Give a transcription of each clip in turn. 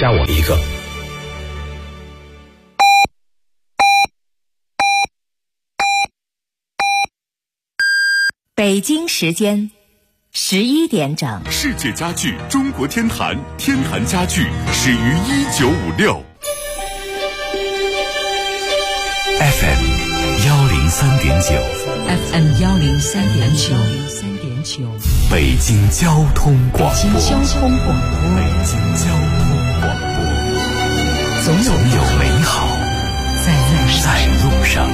加我一个。 北京时间11点整。 世界家具中国天坛，天坛家具始于1956。 FM 103.9 FM 103.9 北京交通广播。 北京交通广播，总有美好在路上。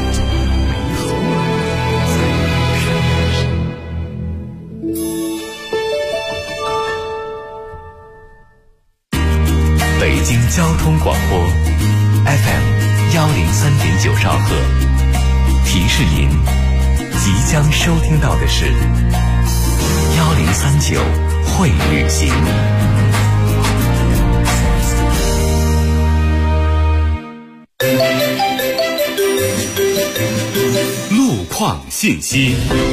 北京交通广播 FM 103.9兆赫，提示您即将收听到的是1039会旅行。 路况信息。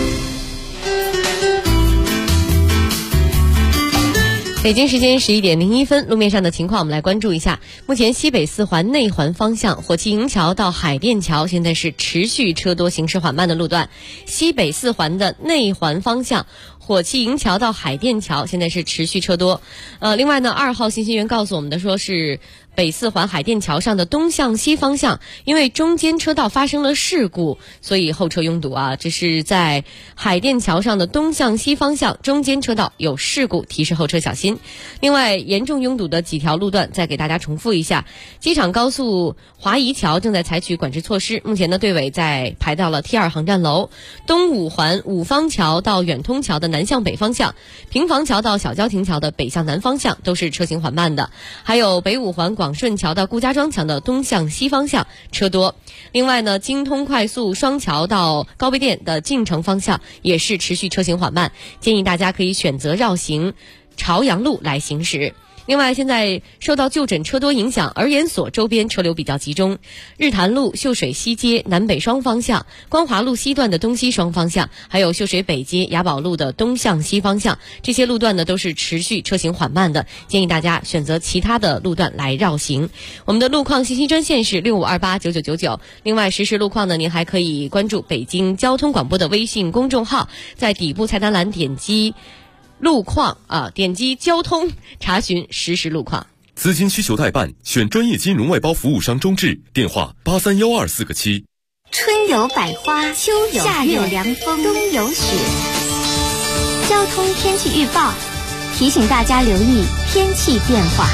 北京时间11点01分，路面上的情况我们来关注一下。目前西北四环内环方向火器营桥到海淀桥现在是持续车多行驶缓慢的路段。西北四环的内环方向火器营桥到海淀桥现在是持续车多。另外呢，2号信息源告诉我们的说是北四环海淀桥上的东向西方向，因为中间车道发生了事故，所以后车拥堵啊。这是在海淀桥上的东向西方向中间车道有事故，提示后车小心。另外，严重拥堵的几条路段再给大家重复一下。机场高速华谊桥正在采取管制措施，目前呢队尾在排到了 T2 航站楼。东五环五方桥到远通桥的南向北方向，平房桥到小郊亭桥的北向南方向都是车行缓慢的。还有北五环广顺桥到顾家庄桥的东向西方向车多。另外呢，京通快速双桥到高碑店的进城方向也是持续车行缓慢，建议大家可以选择绕行朝阳路来行驶。另外，现在受到就诊车多影响，儿研所周边车流比较集中。日坛路秀水西街南北双方向，光华路西段的东西双方向，还有秀水北街雅宝路的东向西方向，这些路段呢都是持续车行缓慢的，建议大家选择其他的路段来绕行。我们的路况信息专线是65289999。另外，实时路况呢，您还可以关注北京交通广播的微信公众号，在底部菜单栏点击路况点击交通查询实时路况。 资金需求代办，选专业金融外包服务商中智，电话831247个7。 春有百花，秋有夏有凉风，冬有雪。交通天气预报提醒大家留意天气变化。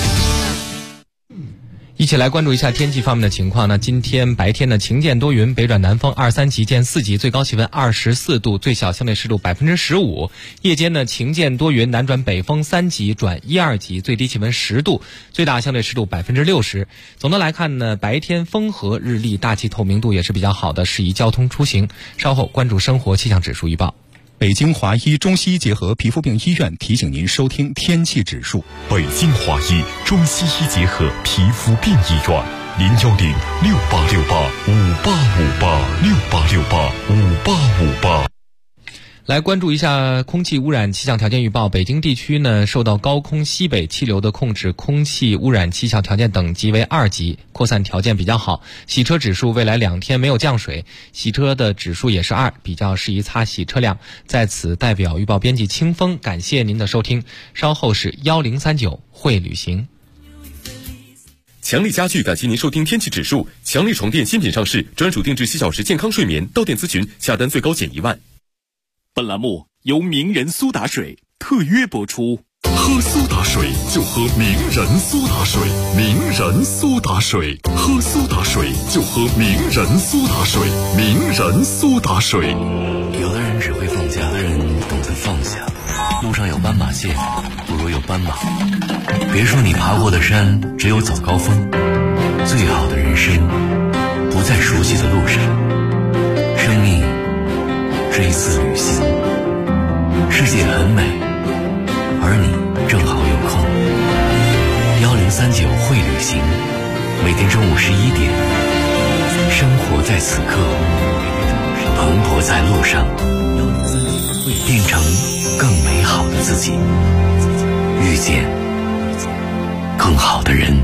一起来关注一下天气方面的情况呢。今天白天呢晴见多云，北转南风2、3级见4级，最高气温24度，最小相对湿度15%。夜间呢晴见多云，南转北风3级转1、2级，最低气温10度，最大相对湿度60%。总的来看呢，白天风和日丽，大气透明度也是比较好的，适宜交通出行。稍后关注生活气象指数预报。 北京华医中西医结合皮肤病医院提醒您收听天气指数。 北京华医中西医结合皮肤病医院，0106868585858，68685858。 来关注一下空气污染气象条件预报。北京地区呢，受到高空西北气流的控制，空气污染气象条件等级为2级，扩散条件比较好。洗车指数未来2天没有降水，洗车的指数也是2，比较适宜擦洗车辆。在此代表预报编辑清风感谢您的收听。稍后是1039会旅行。 强力家具感谢您收听天气指数。强力床垫新品上市，专属定制7小时健康睡眠，到店咨询下单最高减1万。本栏目由名人苏打水特约播出。喝苏打水就喝名人苏打水，名人苏打水，喝苏打水就喝名人苏打水，名人苏打水。 有的人只会放假，有的人懂得放下。路上有斑马线，不如有斑马。别说你爬过的山只有早高峰，最好的人生不在熟悉的路上。生命是一次旅行，世界很美，而你正好有空。1039会旅行，每天中午11点，生活在此刻，蓬勃在路上，变成更美好的自己，遇见更好的人。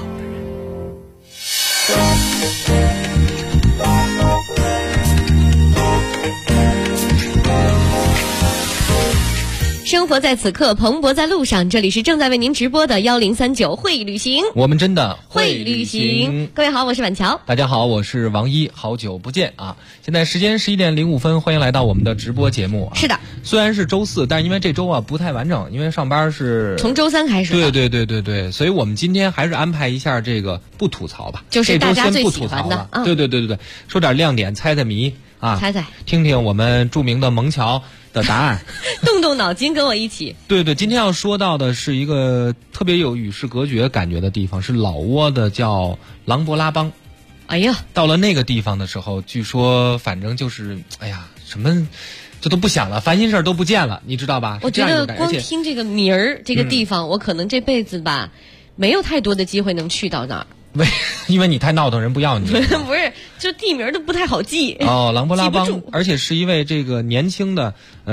生活在此刻，蓬勃在路上。这里是正在为您直播的1039会旅行， 我们真的会旅行。各位好，我是婉乔。 大家好，我是王一，好久不见啊！现在时间11点05分，欢迎来到我们的直播节目啊。 是的， 虽然是周四，但是因为这周啊不太完整，因为上班是从周三开始的。 对，所以我们今天还是安排一下这个不吐槽吧， 就是大家最这周先不喜欢的吐槽了。对，说点亮点，猜猜谜啊， 猜， 听听我们著名的蒙乔的答案， 动脑筋，跟我一起。 对，今天要说到的是一个特别有与世隔绝感觉的地方，是老挝的叫琅勃拉邦。 哎呀， 到了那个地方的时候，据说反正就是什么这都不想了，烦心事儿都不见了，你知道吧？ 我觉得光听这个名儿，这个地方，我可能这辈子吧没有太多的机会能去到那儿。 因为你太闹腾，人不要你。 不是，就地名都不太好记。 哦，琅勃拉邦记不住， 而且是一位这个年轻的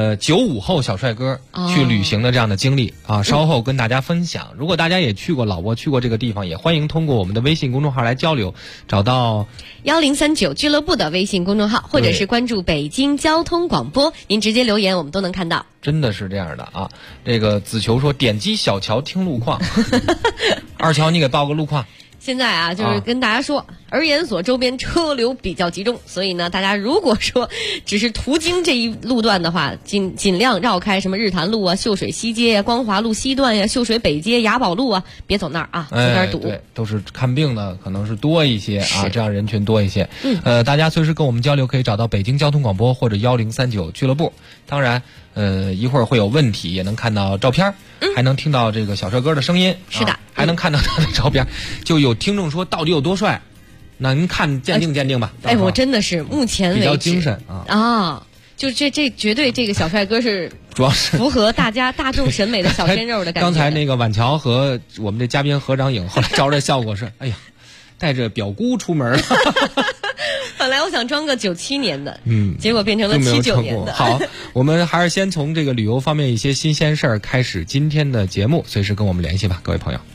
95后小帅哥去旅行的这样的经历啊，稍后跟大家分享。如果大家也去过老挝，去过这个地方，也欢迎通过我们的微信公众号来交流，找到 1039俱乐部的微信公众号，或者是关注北京交通广播，您直接留言我们都能看到。 真的是这样的啊！这个子球说点击小乔听路况，二乔你给报个路况。 现在啊，就是跟大家说，儿研所周边车流比较集中，所以呢，大家如果说只是途经这一路段的话，尽量绕开什么日坛路啊、秀水西街呀、光华路西段呀、秀水北街、雅宝路啊，别走那儿啊，有点堵。 对，都是看病的，可能是多一些啊，这样人群多一些。大家随时跟我们交流，可以找到北京交通广播或者1039俱乐部。当然，一会儿会有问题，也能看到照片，还能听到这个小帅哥的声音。 是的。 还能看到他的照片，就有听众说到底有多帅，那您看鉴定吧。 我真的是目前为止比较精神啊， 就这绝对这个小帅哥是主要是符合大众审美的小鲜肉的感觉。 刚才那个婉乔和我们这嘉宾合张影，后来照着效果是，哎呀，带着表姑出门了。 本来我想装个97年的，结果变成了79年的。 好，我们还是先从这个旅游方面一些新鲜事儿开始今天的节目，随时跟我们联系吧，各位朋友。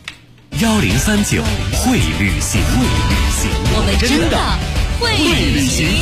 1039会旅行， 我们真的会旅行。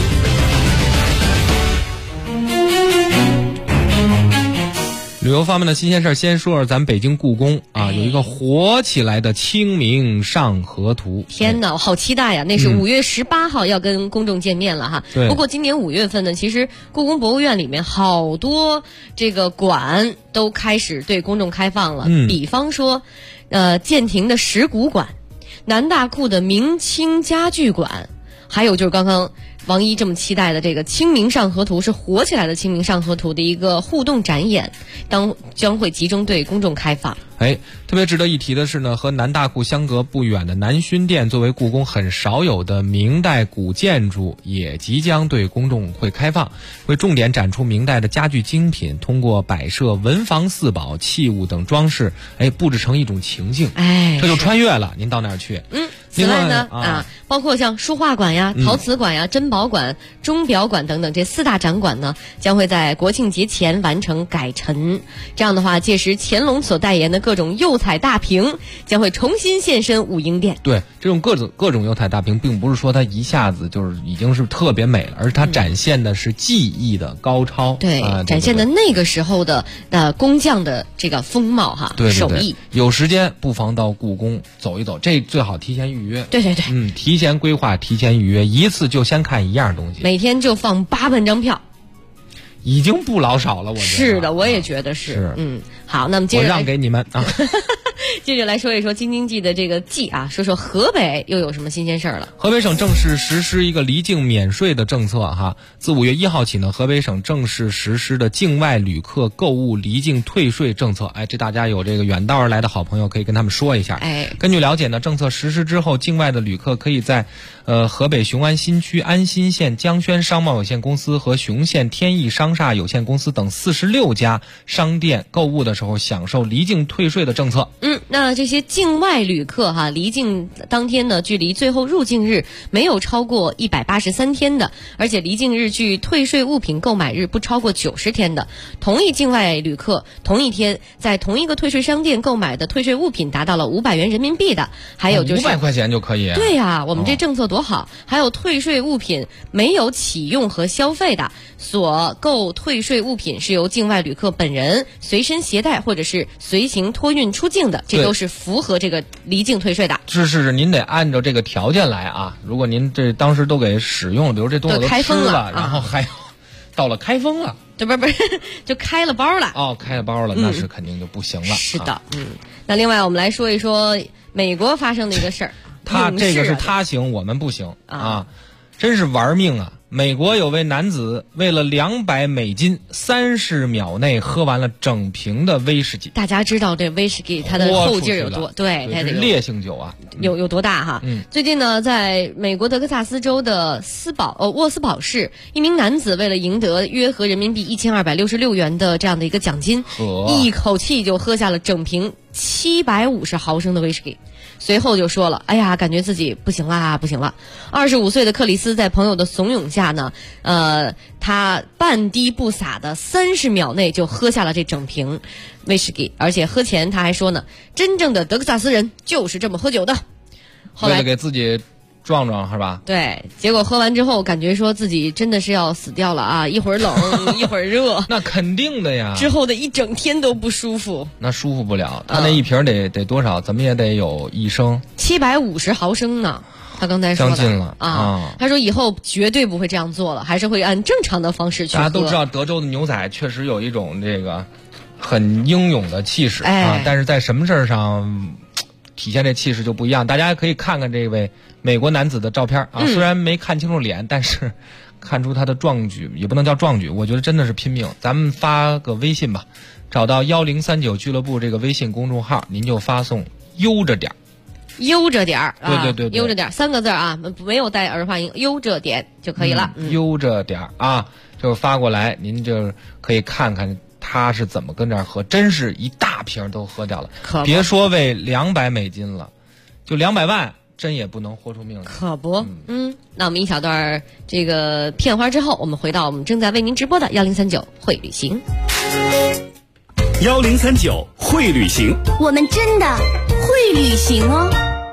旅游方面的新鲜事儿，先说说咱们北京故宫啊，有一个火起来的《清明上河图》。 天哪，我好期待呀！那是5月18号要跟公众见面了哈。不过今年5月份呢，其实故宫博物院里面好多这个馆都开始对公众开放了，比方说，建亭的石鼓馆、南大库的明清家具馆，还有就是刚刚王一这么期待的这个《清明上河图》，是火起来的《清明上河图》的一个互动展演，将会集中对公众开放。 特别值得一提的是呢，和南大库相隔不远的南薰殿，作为故宫很少有的明代古建筑，也即将对公众会开放，会重点展出明代的家具精品，通过摆设文房四宝、器物等装饰，布置成一种情境，这就穿越了。您到那儿去， 此外呢，包括像书画馆呀、陶瓷馆呀、珍宝馆、钟表馆等等这4大展馆呢，将会在国庆节前完成改陈。这样的话，届时乾隆所代言的各种釉彩大瓶将会重新现身武英殿。 对，这种各种釉彩大瓶，并不是说它一下子就是已经是特别美了，而是它展现的是技艺的高超。 对，展现的那个时候的工匠的这个风貌哈，手艺。 有时间不妨到故宫走一走，这最好提前预约。 对， 提前规划，提前预约，一次就先看一样东西。 每天就放8万张票。 已经不老少了，我觉得是的，我也觉得是。好，那么接着我让给你们啊。 接着来说一说京津冀的这个冀啊，说说河北又有什么新鲜事儿了。 河北省正式实施一个离境免税的政策哈，自5月1号起呢，河北省正式实施的境外旅客购物离境退税政策。这大家有这个远道而来的好朋友可以跟他们说一下。根据了解呢，政策实施之后，境外的旅客可以在河北雄安新区安新县江轩商贸有限公司和雄县天益商厦有限公司等46家商店购物的时候享受离境退税的政策。 那这些境外旅客离境当天呢，距离最后入境日没有超过183天的，而且离境日距退税物品购买日不超过90天的，同一境外旅客同一天在同一个退税商店购买的退税物品达到了500元人民币的，还有就是 500块钱就可以。 对呀，我们这政策多好。还有退税物品没有启用和消费的，所购退税物品是由境外旅客本人随身携带或者是随行托运出境的，这都是符合这个离境退税的。 是，您得按照这个条件来啊。如果您这当时都给使用了，比如这东西都开封了，然后还有到了开封了， 不是，就开了包了。 哦，开了包了，那是肯定就不行了。 是的，那另外我们来说一说美国发生的一个事儿。 他这个是他行，我们不行啊，真是玩命啊！美国有位男子为了200美金，30秒内喝完了整瓶的威士忌。 大家知道这威士忌它的后劲有多？对，它是烈性酒啊， 有多大哈？最近呢，在美国德克萨斯州的沃斯堡市，一名男子为了赢得约合人民币1266元的这样的一个奖金，一口气就喝下了整瓶750毫升的威士忌。随后就说了，哎呀，感觉自己不行啦。25岁的克里斯在朋友的怂恿下呢，他半滴不洒的30秒内就喝下了这整瓶威士忌，而且喝前他还说呢，真正的德克萨斯人就是这么喝酒的。后来为了给自己壮壮是吧？ 对，结果喝完之后感觉说自己真的是要死掉了啊！一会儿冷一会儿热， 那肯定的呀。 之后的一整天都不舒服， 那舒服不了。他那一瓶得多少？怎么也得有1升 ，750毫升呢。他刚才说的将近了啊！ 他说以后绝对不会这样做了，还是会按正常的方式去喝。 大家都知道德州的牛仔确实有一种这个很英勇的气势啊，但是在什么事儿上体现这气势就不一样。大家可以看看这位美国男子的照片啊，虽然没看清楚脸，但是看出他的壮举，也不能叫壮举，我觉得真的是拼命。咱们发个微信吧，找到1039俱乐部这个微信公众号，您就发送悠着点儿， 悠着点儿， 对， 悠着点儿3个字啊，没有带儿化音，悠着点就可以了。 悠着点儿啊，就发过来，您就可以看看他是怎么跟这儿喝，真是一大瓶都喝掉了，别说为200美金了，就200万真也不能豁出命来。 可不，那我们一小段这个片花之后，我们回到我们正在为您直播的1039会旅行。 1039会旅行， 我们真的会旅行哦。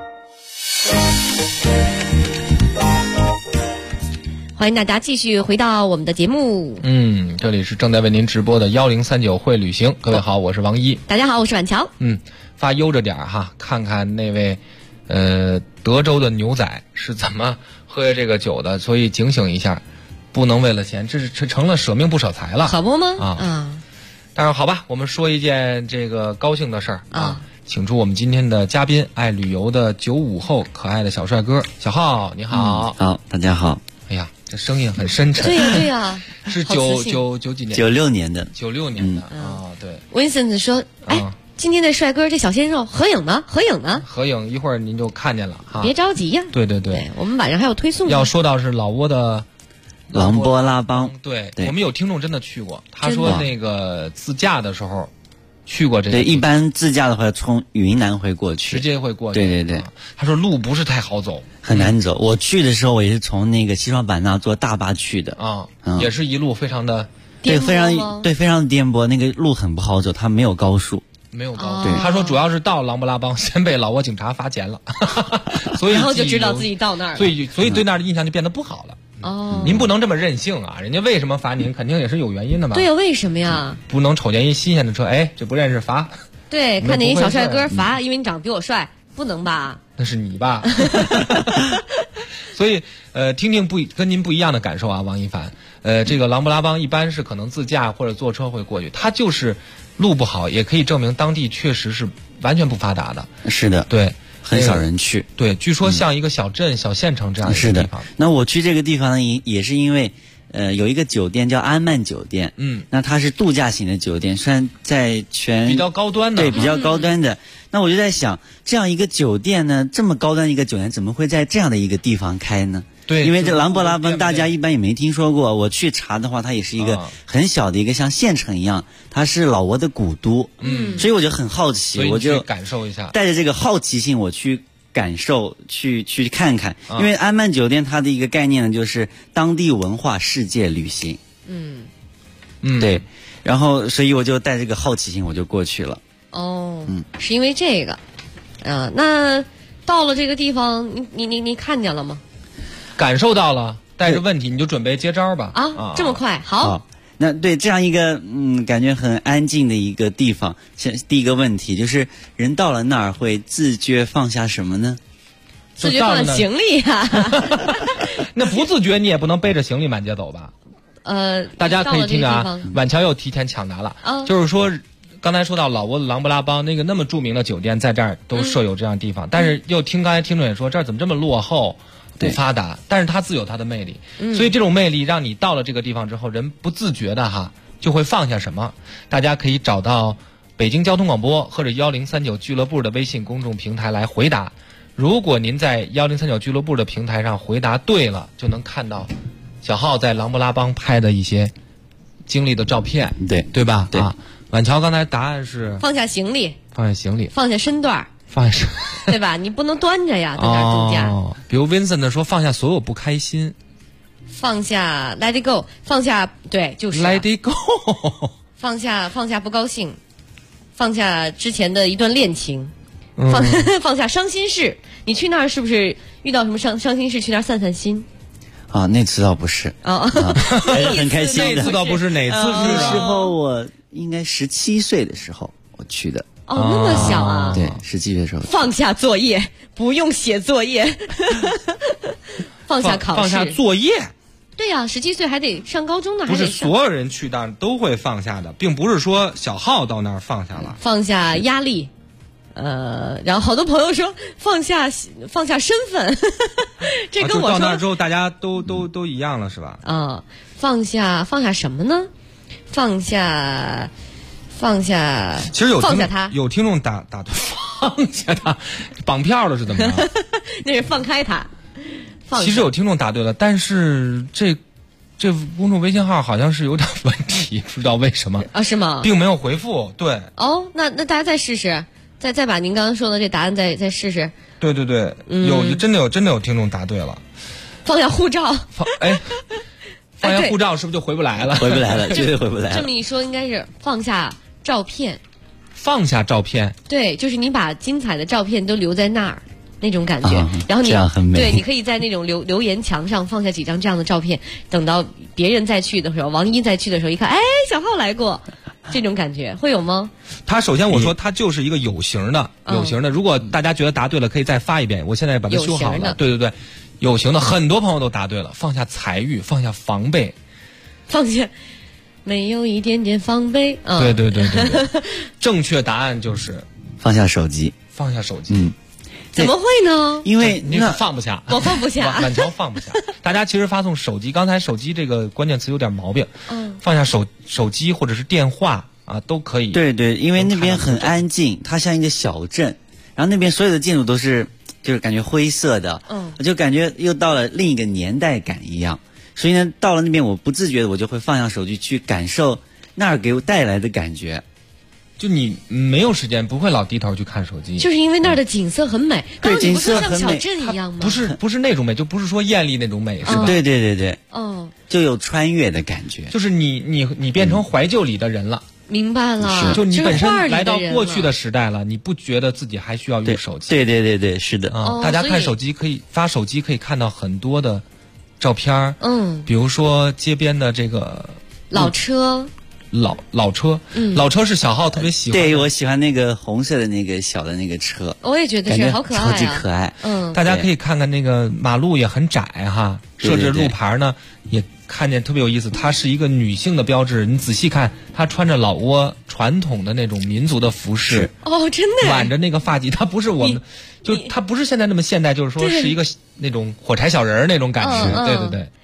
欢迎大家继续回到我们的节目。 这里是正在为您直播的1039会旅行。各位好，我是王一。 大家好，我是婉乔。 发悠着点哈，看看那位德州的牛仔是怎么喝这个酒的，所以警醒一下，不能为了钱，这成了舍命不舍财了， 可不吗？ 但是好吧，我们说一件这个高兴的事儿啊，请出我们今天的嘉宾，爱旅游的95后可爱的小帅哥小浩，你好。 好，大家好。 哎呀，这声音很深沉。 对呀， 是九几年 ？96年的。 96年的对。 Vincent 说，今天的帅哥这小鲜肉合影呢？合影一会儿您就看见了哈。 别着急呀。 对， 我们晚上还有推送。 要说到是老挝的琅勃拉邦， 对，我们有听众真的去过，他说那个自驾的时候去过这个。 对，一般自驾的话从云南会过去， 直接会过去。对，他说路不是太好走， 很难走。我去的时候我也是从那个西双版纳坐大巴去的也是一路非常的非常的颠簸，那个路很不好走，它没有高速。 他说主要是到琅勃拉邦先被老挝警察罚钱了所以然后就知道自己到那儿了， 所以对那儿的印象就变得不好了。您不能这么任性啊！人家为什么罚您，肯定也是有原因的嘛。 对呀，为什么呀？ 不能瞅见一新鲜的车，这不认识罚。 对，看见一小帅哥罚，因为你长得比我帅，不能吧？ 那是你吧？所以听听跟您不一样的感受啊，王一凡。这个琅勃拉邦一般是可能自驾或者坐车会过去，它就是路不好，也可以证明当地确实是完全不发达的。 是的， 对。 很少人去， 对，据说像一个小镇、小县城这样的地方。是的， 那我去这个地方呢，也是因为，有一个酒店叫安曼酒店，那它是度假型的酒店，虽然在比较高端的， 对，比较高端的。那我就在想，这样一个酒店呢，这么高端一个酒店，怎么会在这样的一个地方开呢？ 对， 因为这琅勃拉邦大家一般也没听说过。我去查的话，它也是一个很小的一个像县城一样，它是老挝的古都。所以我就很好奇，我就感受一下， 带着这个好奇心，我去感受，去看看。因为安曼酒店它的一个概念呢，就是当地文化世界旅行。对。然后，所以我就带这个好奇心，我就过去了。 是因为这个，那到了这个地方，你看见了吗？ 感受到了，带着问题你就准备接招吧。 这么快，好。 那对这样一个感觉很安静的一个地方，第一个问题就是人到了那儿会自觉放下什么呢？ 自觉放下行李啊。 那不自觉你也不能背着行李满街走吧？大家可以听着啊，晚桥又提前抢答了。就是说，刚才说到老挝的琅勃拉邦那么著名的酒店，在这儿都设有这样的地方，但是又听刚才听众也说，这儿怎么这么落后？不发达，但是它自有它的魅力，所以这种魅力让你到了这个地方之后，人不自觉的就会放下什么。大家可以找到北京交通广播或者1039俱乐部的微信公众平台来回答。如果您在1039俱乐部的平台上回答对了，就能看到小浩在琅勃拉邦拍的一些经历的照片，对吧？ 对。 晚桥刚才答案是放下行李， 放下身段。对吧？你不能端着呀，在那儿度假。 比如 Vincent 说放下所有不开心， 放下 Let it go， 放下对就是 Let it go， 放下不高兴，放下之前的一段恋情，放下伤心事。你去那儿是不是遇到什么伤心事？去那儿散散心。 那次倒不是。还是很开心的。 那次倒不是，哪次是？ 那时候我应该17岁的时候我去的。 那么小啊！ 对，17岁的时候放下作业，不用写作业，放下考试， 放下作业。 对呀，17岁还得上高中呢， 不是所有人去那儿都会放下的，并不是说小浩到那儿放下了， 放下压力。然后好多朋友说放下身份，这跟我说到那儿之后大家都一样了，是吧？ 放下什么呢？放下。 其实放下他， 有听众打对，放下他，绑票了是怎么着？ 那是放开他。 其实有听众答对了，但是这公众微信号好像是有点问题，不知道为什么是吗？ 并没有回复。对。 那大家再试试，再把您刚刚说的这答案再试试。 对，真的有听众答对了。 放下护照。 放下护照是不是就回不来了？ 回不来了，绝对回不来了。 这么一说，应该是放下照片。 放下照片。 对，就是你把精彩的照片都留在那儿，那种感觉。然后你这样很美。 对，你可以在那种留言墙上放下几张这样的照片，等到别人再去的时候，王一再去的时候一看，小浩来过，这种感觉会有吗？ 他首先我说他就是一个有形的，如果大家觉得答对了，可以再发一遍，我现在把它修好了。对，有形的，很多朋友都答对了。放下财欲，放下防备， 放下没有一点点防备。 对，正确答案就是放下手机。 放下手机。 怎么会呢？ 因为你放不下， 我放不下， 晚桥放不下。大家其实发送手机，刚才手机这个关键词有点毛病。放下手机或者是电话都可以。 对，因为那边很安静，它像一个小镇，然后那边所有的建筑都是就是感觉灰色的，我就感觉又到了另一个年代感一样。所以呢，到了那边我不自觉的我就会放下手机去感受那儿给我带来的感觉。 就你没有时间，不会老低头去看手机， 就是因为那儿的景色很美。 对，景色很美， 像小镇一样吗？ 不是那种美，就不是说艳丽那种美，是吧？ 对，就有穿越的感觉。 就是你变成怀旧里的人了。 明白了， 就你本身来到过去的时代了，你不觉得自己还需要用手机？ 对，是的。 大家看手机可以发手机，可以看到很多的照片。比如说街边的这个老车。 老车，老车是小浩特别喜欢的。 对，我喜欢那个红色的那个小的那个车。 我也觉得是好可爱， 超级可爱。 大家可以看看那个马路也很窄设置路牌呢也看见特别有意思。它是一个女性的标志，你仔细看，她穿着老挝传统的那种民族的服饰。 真的。 挽着那个发髻，它不是我们，它不是现在那么现代，就是说是一个那种火柴小人那种感觉。对。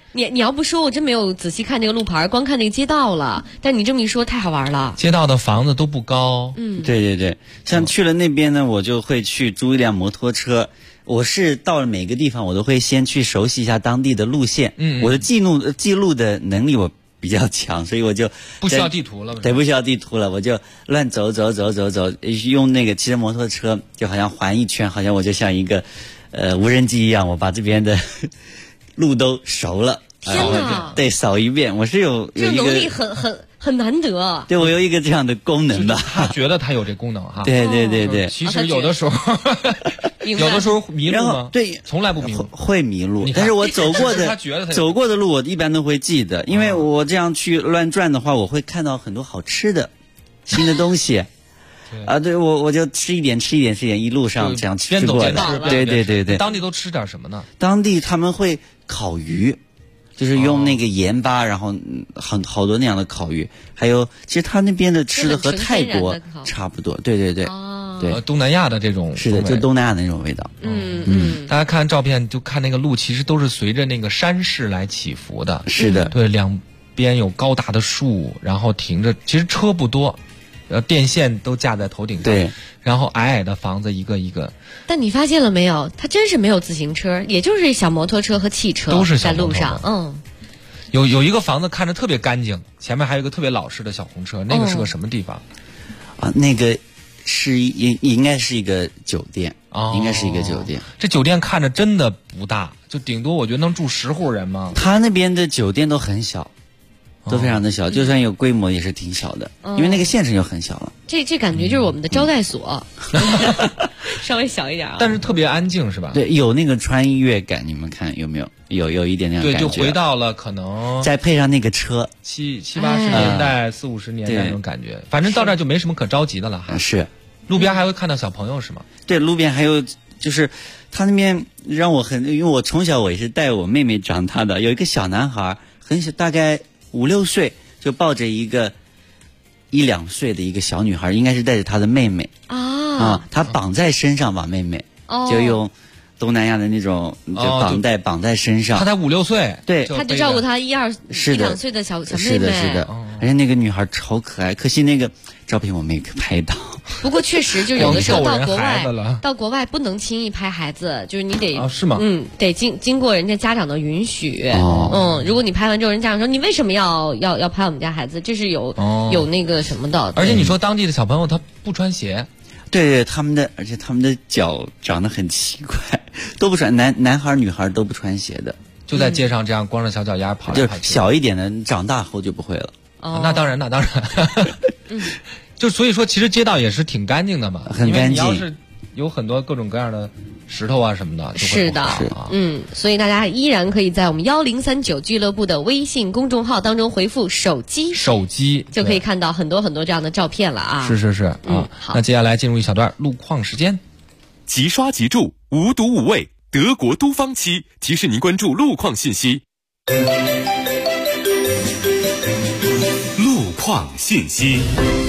你要不说，我真没有仔细看这个路牌，光看那个街道了。但你这么一说，太好玩了。 街道的房子都不高。 对对对，像去了那边呢，我就会去租一辆摩托车。我是到了每个地方，我都会先去熟悉一下当地的路线。我的记录的能力我比较强，所以我就不需要地图了。 对，不需要地图了，我就乱走，用那个骑着摩托车，就好像环一圈，好像我就像一个无人机一样，我把这边的路都熟了。 天哪！ 对，扫一遍，我是有一个能力很难得。 对，我有一个这样的功能吧。 他觉得他有这功能哈。 对对对对。 其实有的时候，有的时候迷路吗？ 对， 从来不迷路。 会迷路，但是我走过的路，我一般都会记得，因为我这样去乱转的话，我会看到很多好吃的、新的东西。对，我就吃一点，一路上这样吃过的。对对对对。 当地都吃点什么呢？ 当地他们会烤鱼。就是用那个盐巴，然后好多那样的烤鱼，还有其实他那边的吃的和泰国差不多，对对对，对东南亚的这种是的，就东南亚的那种味道。 大家看照片就看那个路，其实都是随着那个山势来起伏的。 是的， 对，两边有高大的树，然后停着，其实车不多。电线都架在头顶上， 对， 然后矮矮的房子一个一个。 但你发现了没有？它真是没有自行车，也就是小摩托车和汽车都是在路上。 有一个房子看着特别干净，前面还有一个特别老式的小红车，那个是个什么地方？ 那个是应该是一个酒店，应该是一个酒店。 这酒店看着真的不大，就顶多我觉得能住10户人嘛。 他那边的酒店都很小。都非常的小，就算有规模也是挺小的，因为那个县城就很小了。 这感觉就是我们的招待所，稍微小一点啊。 但是特别安静是吧？ 对，有那个穿越感，你们看有没有？有一点那样的感觉。 对，就回到了可能再配上那个车 ，70、80年代、40、50年代那种感觉。反正到这儿就没什么可着急的了哈。 是， 路边还会看到小朋友是吗？ 对，路边还有就是他那边让我因为我从小我也是带我妹妹长大的，有一个小男孩很小，大概5、6岁，就抱着一个1、2岁的一个小女孩，应该是带着她的妹妹她绑在身上吧，妹妹就用东南亚的那种就绑在身上。 她才5、6岁， 对， 她就照顾她1、2岁的小妹妹。 是的，而且那个女孩超可爱，可惜那个照片我没拍到。 不过确实，就有的时候到国外不能轻易拍孩子，就是你得是吗？ 得经过人家家长的允许。如果你拍完之后，人家长说你为什么要拍我们家孩子，这是有那个什么的。 而且你说当地的小朋友他不穿鞋， 对，而且他们的脚长得很奇怪，都不穿，男孩女孩都不穿鞋的， 就在街上这样光着小脚丫跑来跑去。 就小一点的，长大后就不会了。 那当然。就所以说，其实街道也是挺干净的嘛， 很干净。 你要是有很多各种各样的石头啊什么的， 是的，所以大家依然可以在我们1039俱乐部的微信公众号当中回复手机就可以看到很多很多这样的照片了啊。 是啊。好，那接下来进入一小段路况时间。 即刷即住，无毒无味，德国都芳漆提示您关注路况信息。路况信息。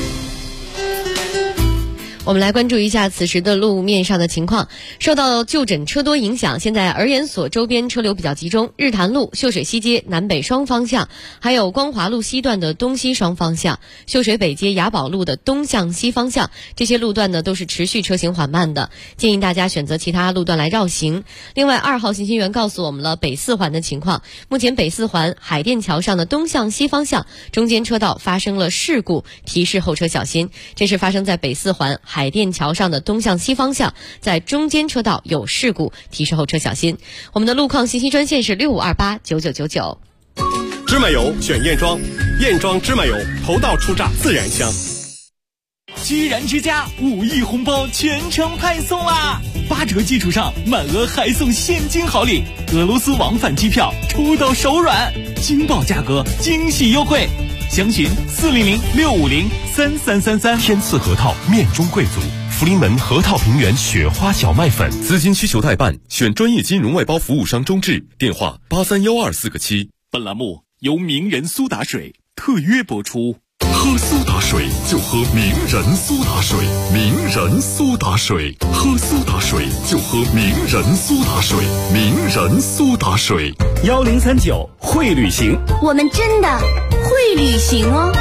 我们来关注一下此时的路面上的情况。受到就诊车多影响，现在儿研所周边车流比较集中，日坛路、秀水西街南北双方向，还有光华路西段的东西双方向，秀水北街雅宝路的东向西方向，这些路段呢都是持续车行缓慢的，建议大家选择其他路段来绕行。另外，2号信息员告诉我们了北4环的情况，目前北4环海淀桥上的东向西方向中间车道发生了事故，提示后车小心。这是发生在北4环海淀桥上的东向西方向，在中间车道有事故，提示后车小心。我们的路况信息专线是65289999。 芝麻油选燕庄，燕庄芝麻油头道出榨自然香。 居然之家5亿红包全程派送啦！8折基础上满额还送现金好礼，俄罗斯往返机票出到手软，惊爆价格，惊喜优惠。详询400-650-3333。 天赐核桃面中贵族，福临门核桃平原雪花小麦粉。资金需求代办，选专业金融外包服务商中智，电话831247。 本栏目由名人苏打水特约播出。 喝苏打水就喝名人苏打水，名人苏打水，喝苏打水就喝名人苏打水，名人苏打水。 1039会旅行， 我们真的会旅行哦。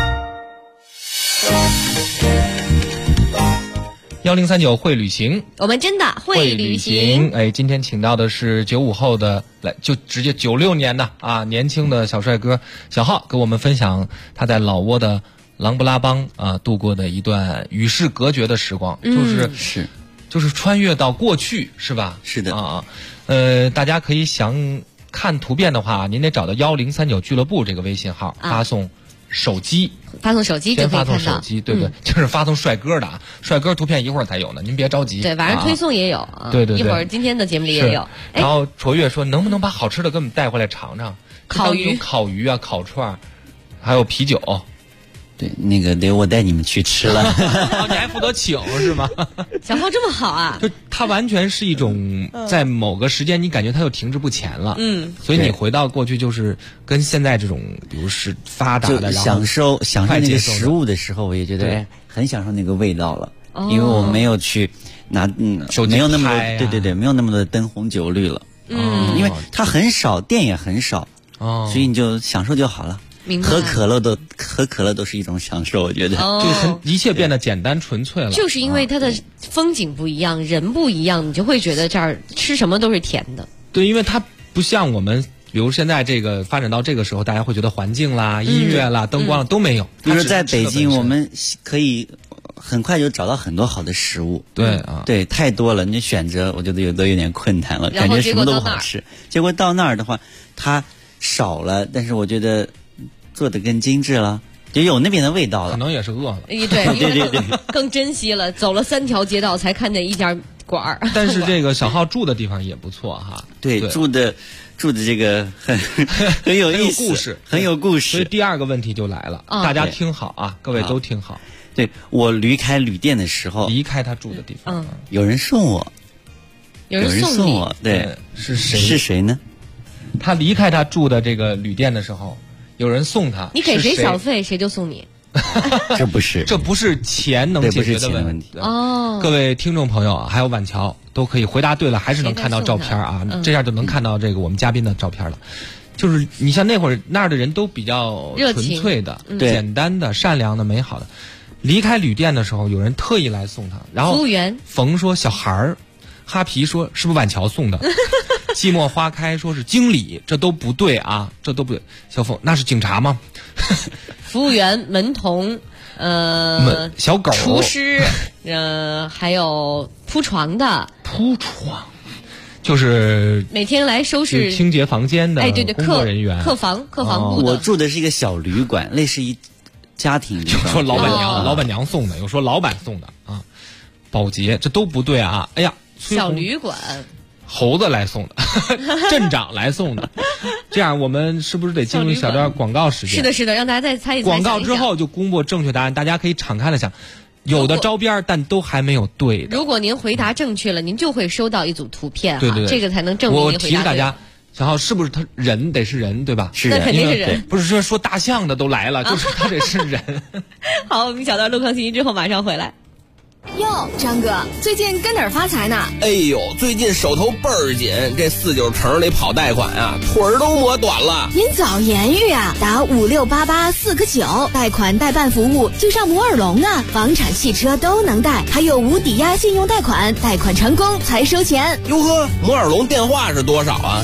1039会旅行， 我们真的会旅行。 哎，今天请到的是95后的，来就直接96年的啊，年轻的小帅哥小浩，跟我们分享他在老挝的琅勃拉邦啊度过的一段与世隔绝的时光，就是穿越到过去，是吧？ 是的啊，大家可以想看图片的话，您得找到1039俱乐部这个微信号，发送手机。 发送手机就可以看到， 先发送手机，对不对？就是发送帅哥的啊，帅哥图片一会儿才有呢，您别着急。 对，晚上推送也有啊。 对， 一会儿今天的节目里也有。 然后卓越说，能不能把好吃的给我们带回来尝尝？ 烤鱼啊，烤串，还有啤酒。 对，那个得我带你们去吃了。 你还负责请是吗？ 小浩这么好啊！ 就他完全是一种在某个时间，你感觉他又停滞不前了。所以你回到过去，就是跟现在这种，比如是发达的， 享受那个食物的时候，我也觉得很享受那个味道了。因为我没有去拿手机没有那么拍对，没有那么多灯红酒绿了。因为它很少，店也很少，所以你就享受就好了。喝可乐都是一种享受，我觉得一切变得简单纯粹了。 就是因为它的风景不一样，人不一样，你就会觉得这儿吃什么都是甜的。 对，因为它不像我们，比如现在这个发展到这个时候，大家会觉得环境啦、音乐啦、灯光啦都没有。 比如在北京，我们可以很快就找到很多好的食物。对，太多了，你选择我觉得都有点困难了，感觉什么都不好吃。结果到那儿的话，它少了，但是我觉得做得更精致了，就有那边的味道了。 可能也是饿了。 对，更珍惜了。走了3条街道才看见一家馆儿。 但是这个小浩住的地方也不错哈。 对，住的这个很有意思，很有故事。 所以第二个问题就来了，大家听好啊，各位都听好。 对，我离开旅店的时候， 离开他住的地方， 有人送我， 有人送我， 对， 是谁？ 是谁呢？ 他离开他住的这个旅店的时候，有人送他， 你给谁小费，谁就送你。 这不是钱能解决的问题哦。 各位听众朋友还有晚桥都可以回答对了，还是能看到照片啊，这样就能看到这个我们嘉宾的照片了。就是你像那会儿那儿的人都比较纯粹的、简单的、善良的、美好的。离开旅店的时候，有人特意来送他，然后服务员冯说小孩儿，哈皮说是不是晚桥送的？寂寞花开说是经理，这都不对啊，这都不对。小凤那是警察吗？ 服务员、门童， 小狗、 厨师，还有铺床的。 铺床，就是每天来收拾、 清洁房间的工作人员。 客房部的。 我住的是一个小旅馆，类似于家庭。 有说老板娘送的，有说老板送的啊。保洁，这都不对啊！哎呀， 小旅馆。 猴子来送的，镇长来送的，这样我们是不是得进入一小段广告时间？ 是的，让大家再猜一猜。 广告之后就公布正确答案，大家可以敞开了想，有的招边但都还没有对的。 如果您回答正确了，您就会收到一组图片， 对， 这个才能证明您回答对。 我提醒大家，小浩是不是他人得是人对吧？ 是人， 那肯定是人， 不是说大象的都来了，就是他得是人。 好，我们小段路况信息之后马上回来。 哟，张哥，最近跟哪儿发财呢？ 哎呦，最近手头倍儿紧，这49城里跑贷款啊，腿儿都磨短了。 您早言语啊，打5688-4个9，贷款代办服务就上摩尔龙啊，房产、汽车都能贷，还有无抵押信用贷款，贷款成功才收钱。 哟呵，摩尔龙电话是多少啊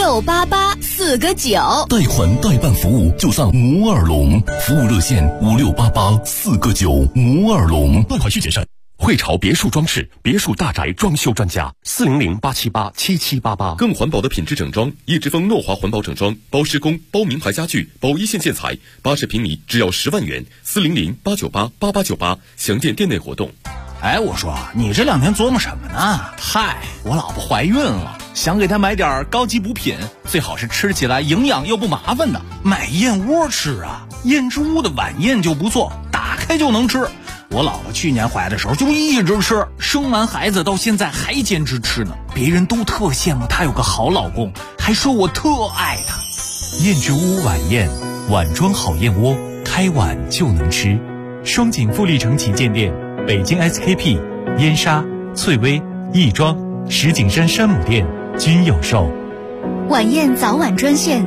？5688-4个9， 贷款代办服务就上摩尔龙，服务热线5688-4个9，摩尔龙， 贷款需谨慎。汇潮别墅装饰，别墅大宅装修专家，400-878-7788。更环保的品质整装，叶之峰诺华环保整装，包施工、包名牌家具、包一线建材，80平米只要10万元，400-898-8898，详见店内活动。 哎，我说你这2天琢磨什么呢？嗨，我老婆怀孕了，想给她买点高级补品，最好是吃起来营养又不麻烦的。买燕窝吃啊，燕之屋的晚宴就不错，打开就能吃。我姥姥去年怀的时候就一直吃，生完孩子到现在还坚持吃呢。别人都特羡慕她有个好老公，还说我特爱她。 燕之屋晚宴，碗装好燕窝， 开碗就能吃。双井富力城旗舰店、北京 SKP、燕莎、翠微、亦庄、石景山山姆店均有售。 晚宴早晚专线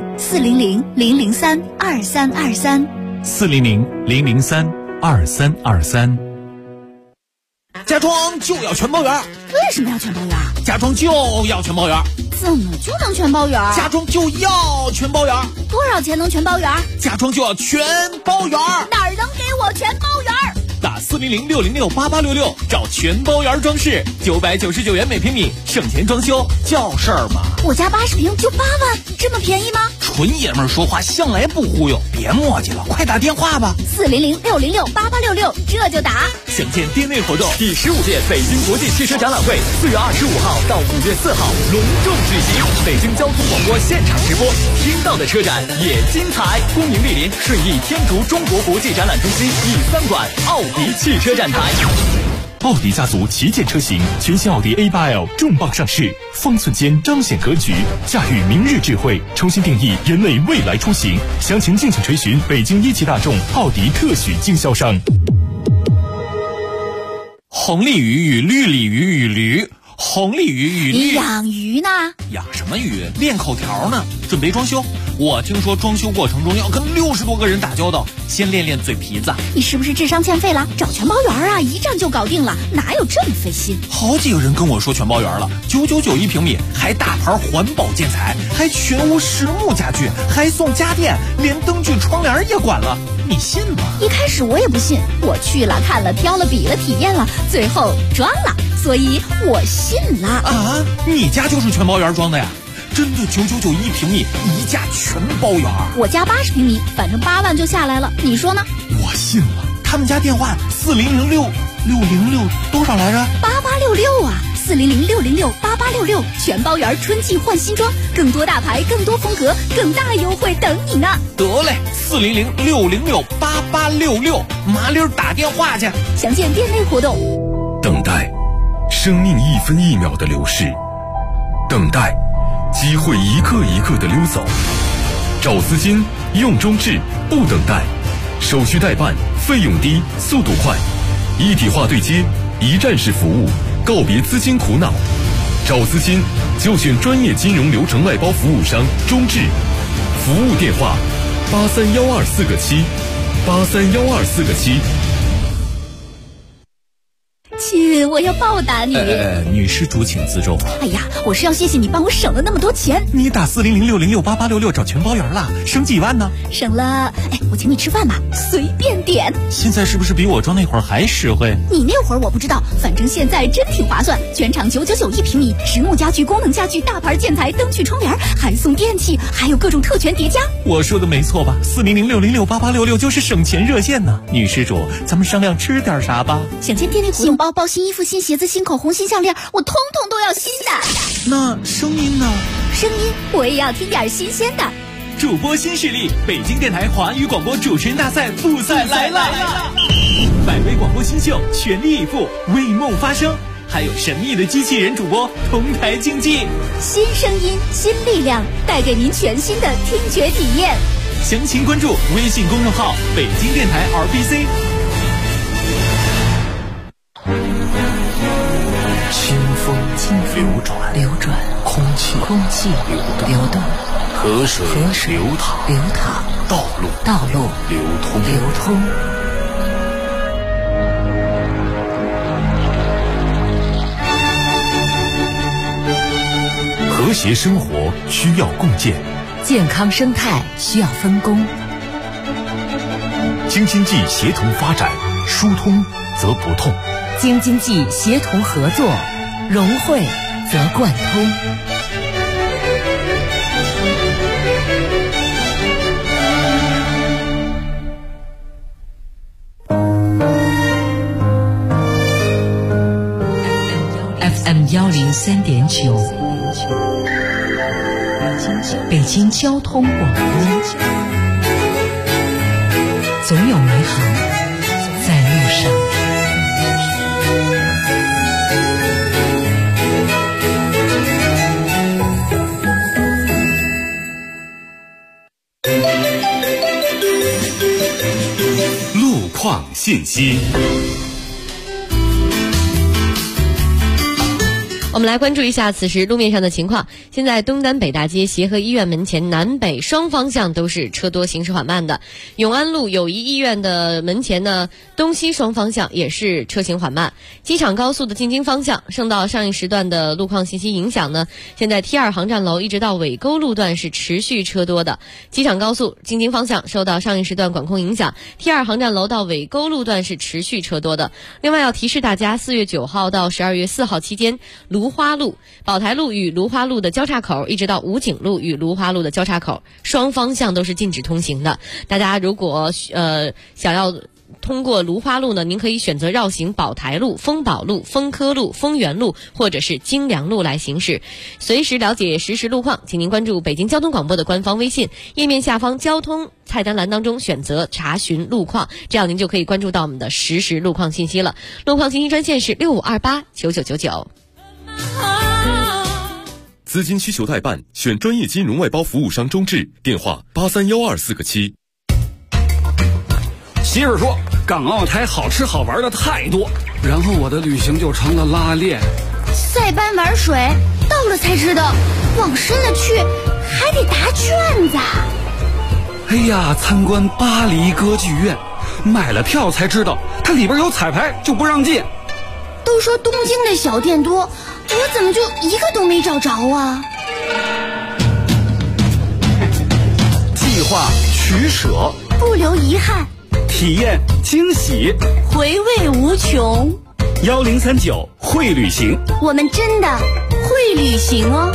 400-003-2323。 400-003-2323。家装就要全包圆。 为什么要全包圆？ 家装就要全包圆。 怎么就能全包圆？ 家装就要全包圆。 多少钱能全包圆？ 家装就要全包圆。 哪儿能给我全包圆？ 打400-606-8866找全包圆装饰，999元每平米，省钱装修叫事儿吗？ 我家80平就8万，这么便宜吗？ 纯爷们儿说话向来不忽悠，别磨叽了，快打电话吧。 400-606-8866，这就打。 想见店内活动， 第15届北京国际汽车展览会4月25号到5月4号隆重举行，北京交通广播现场直播，听到的车展也精彩。恭迎莅临顺义天竺中国国际展览中心E3馆奥迪汽车展台。 奥迪家族旗舰车型全新奥迪 A8L 重磅上市，方寸间彰显格局，驾驭明日智慧，重新定义人类未来出行。详情敬请垂询北京一汽大众奥迪特许经销商。红鲤鱼与绿鲤鱼与驴，红鲤鱼与绿。 你养鱼呢？ 养什么鱼？练口条呢。准备装修。我听说装修过程中要跟60多个人打交道，先练练嘴皮子。 你是不是智商欠费了？找全包圆啊，一站就搞定了，哪有这么费心？ 好几个人跟我说全包圆了，999一平米，还大牌环保建材，还全屋实木家具，还送家电，连灯具窗帘也管了，你信吗？ 一开始我也不信，我去了看了挑了比了体验了，最后装了，所以我信了。 啊，你家就是全包圆装的呀？真的999一平米，一价全包圆。 我家80平米，反正8万就下来了，你说呢？ 我信了。他们家电话4006606多少来着 ？8866啊，400-606-8866，全包圆春季换新装，更多大牌，更多风格，更大优惠等你呢。 得嘞，400-606-8866，麻溜打电话去。 详见店内活动。 等待，生命一分一秒的流逝；等待，机会一刻一刻的溜走。找资金，用中置，不等待，手续代办，费用低，速度快，一体化对接，一站式服务，告别资金苦恼。找资金就选专业金融流程外包服务商中置，服务电话83124个7，83124个7。 亲，我要报答你。 女施主请自重。 哎呀，我是要谢谢你帮我省了那么多钱。 你打400-606-8866找全包圆了，省几万呢？ 省了，我请你吃饭吧，随便点。 现在是不是比我装那会儿还实惠？ 你那会儿我不知道，反正现在真挺划算。全场999一平米，实木家具、功能家具、大牌建材、灯具、窗帘，还送电器，还有各种特权叠加。 我说的没错吧？400-606-8866就是省钱热线呢。女施主，咱们商量吃点啥吧？ 想见店内活动包包、新衣服、新鞋子、新口红、新项链，我通通都要新的。 那声音呢？ 声音我也要听点新鲜的。 主播新势力，北京电台华语广播主持人大赛复赛来了！100位广播新秀全力以赴，为梦发声，还有神秘的机器人主播同台竞技。 新声音，新力量，带给您全新的听觉体验。 详情关注微信公众号北京电台 RBC。 清风流转，空气流动，河水流淌，道路流通。 和谐生活需要共建， 健康生态需要分工。 京津冀协同发展，疏通则不痛。 京津冀协同合作，融汇则贯通。FM 103.9，北京交通广播，总有美好在路上。 况信息。 我们来关注一下此时路面上的情况。现在东单北大街协和医院门前南北双方向都是车多行驶缓慢的。永安路友谊医院的门前呢，东西双方向也是车行缓慢。机场高速的进京方向受到上一时段的路况信息影响呢，现在 T2 航站楼一直到尾沟路段是持续车多的。机场高速进京方向受到上一时段管控影响， T2 航站楼到尾沟路段是持续车多的。另外要提示大家，4月9号到12月4号期间，芦花路、宝台路与芦花路的交叉口一直到武警路与芦花路的交叉口，双方向都是禁止通行的。大家如果想要通过芦花路呢，您可以选择绕行宝台路、丰宝路、丰科路、丰源路或者是京良路来行驶。随时了解实时路况，请您关注北京交通广播的官方微信，页面下方交通菜单栏当中选择查询路况，这样您就可以关注到我们的实时路况信息了。路况信息专线是65289999。 资金需求代办，选专业金融外包服务商中智，电话831247个7。 媳妇说港澳台好吃好玩的太多，然后我的旅行就成了拉练。 塞班玩水，到了才知道，往深了去还得答卷子。 哎呀，参观巴黎歌剧院，买了票才知道它里边有彩排，就不让进。 都说东京的小店多，我怎么就一个都没找着啊？ 计划取舍， 不留遗憾， 体验惊喜， 回味无穷。 1039会旅行， 我们真的会旅行哦。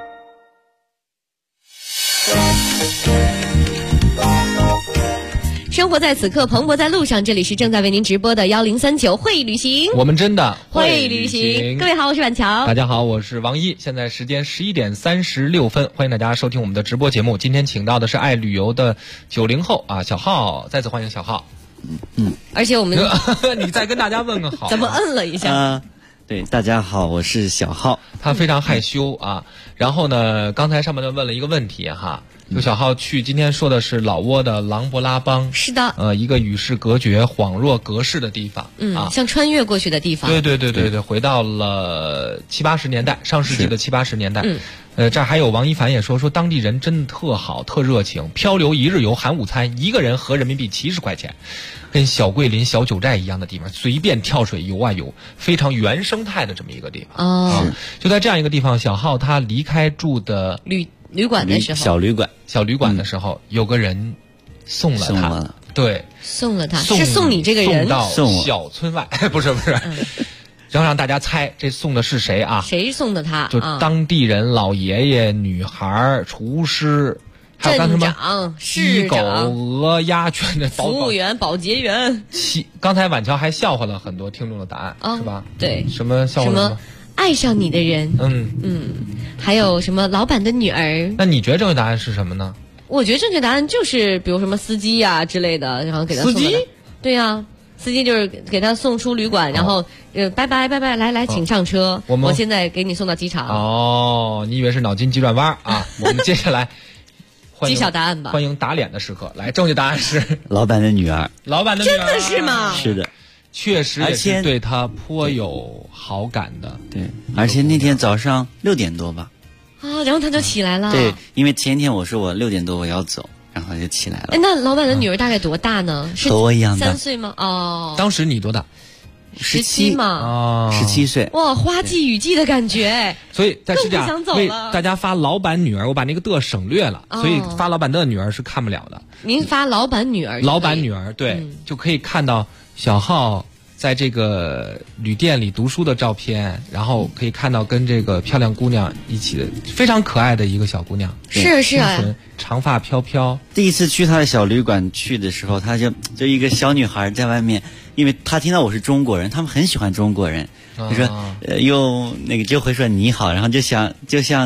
生活在此刻，蓬勃在路上。这里是正在为您直播的1039会旅行， 我们真的会旅行。各位好，我是婉乔。 大家好，我是王一。现在时间11点36分，欢迎大家收听我们的直播节目。今天请到的是爱旅游的90后啊，小浩，再次欢迎小浩。 而且我们你再跟大家问个好， 怎么摁了一下？ 对，大家好，我是小浩。 他非常害羞啊。然后呢，刚才上面就问了一个问题哈。就小浩去今天说的是老挝的琅勃拉邦， 是的， 一个与世隔绝、恍若隔世的地方， 像穿越过去的地方。 对，回到了70、80年代，上世纪的70、80年代。这儿还有王一凡也说当地人真的特好、特热情，漂流一日游含午餐，一个人合人民币70块钱，跟小桂林小九寨一样的地方，随便跳水游啊游，非常原生态的这么一个地方。就在这样一个地方，小浩他离开住的旅馆的时候， 小旅馆的时候，有个人送了他，对， 送了他，是送你这个人到小村外，不是，然后让大家猜这送的是谁啊？ 谁送的他？ 就当地人、老爷爷、女孩、厨师，还有镇长、 鸡、狗、鹅、鸭、犬的服务员、保洁员。 刚才婉乔还笑话了很多听众的答案，是吧？ 对， 什么笑话？什么爱上你的人？还有什么老板的女儿？ 那你觉得正确答案是什么呢？ 我觉得正确答案就是比如什么司机呀之类的，然后给他送。司机？对呀。司机就是给他送出旅馆，然后拜拜，来，请上车。我现在给你送到机场。 哦，你以为是脑筋急转弯啊？我们接下来揭晓答案吧。 欢迎打脸的时刻，来，正确答案是老板的女儿。 老板的女儿， 真的是吗？ 是的， 确实也是对他颇有好感的。 对，而且那天早上6点多吧。 然后他就起来了。 对，因为前天我说我6点多我要走。然后就起来了。 那老板的女儿大概多大呢？是和我一样的 3岁吗？ 当时你多大 ？17嘛。 17岁。 哇，花季雨季的感觉。 所以在是这样，为大家发老板女儿，我把那个的省略了，所以发老板的女儿是看不了的。 您发老板女儿。 老板女儿，对，就可以看到小浩在这个旅店里读书的照片，然后可以看到跟这个漂亮姑娘一起的非常可爱的一个小姑娘。 是啊。 长发飘飘。 第一次去他的小旅馆去的时候，他就一个小女孩在外面，因为他听到我是中国人，他们很喜欢中国人，就说又那个就会说你好，然后就像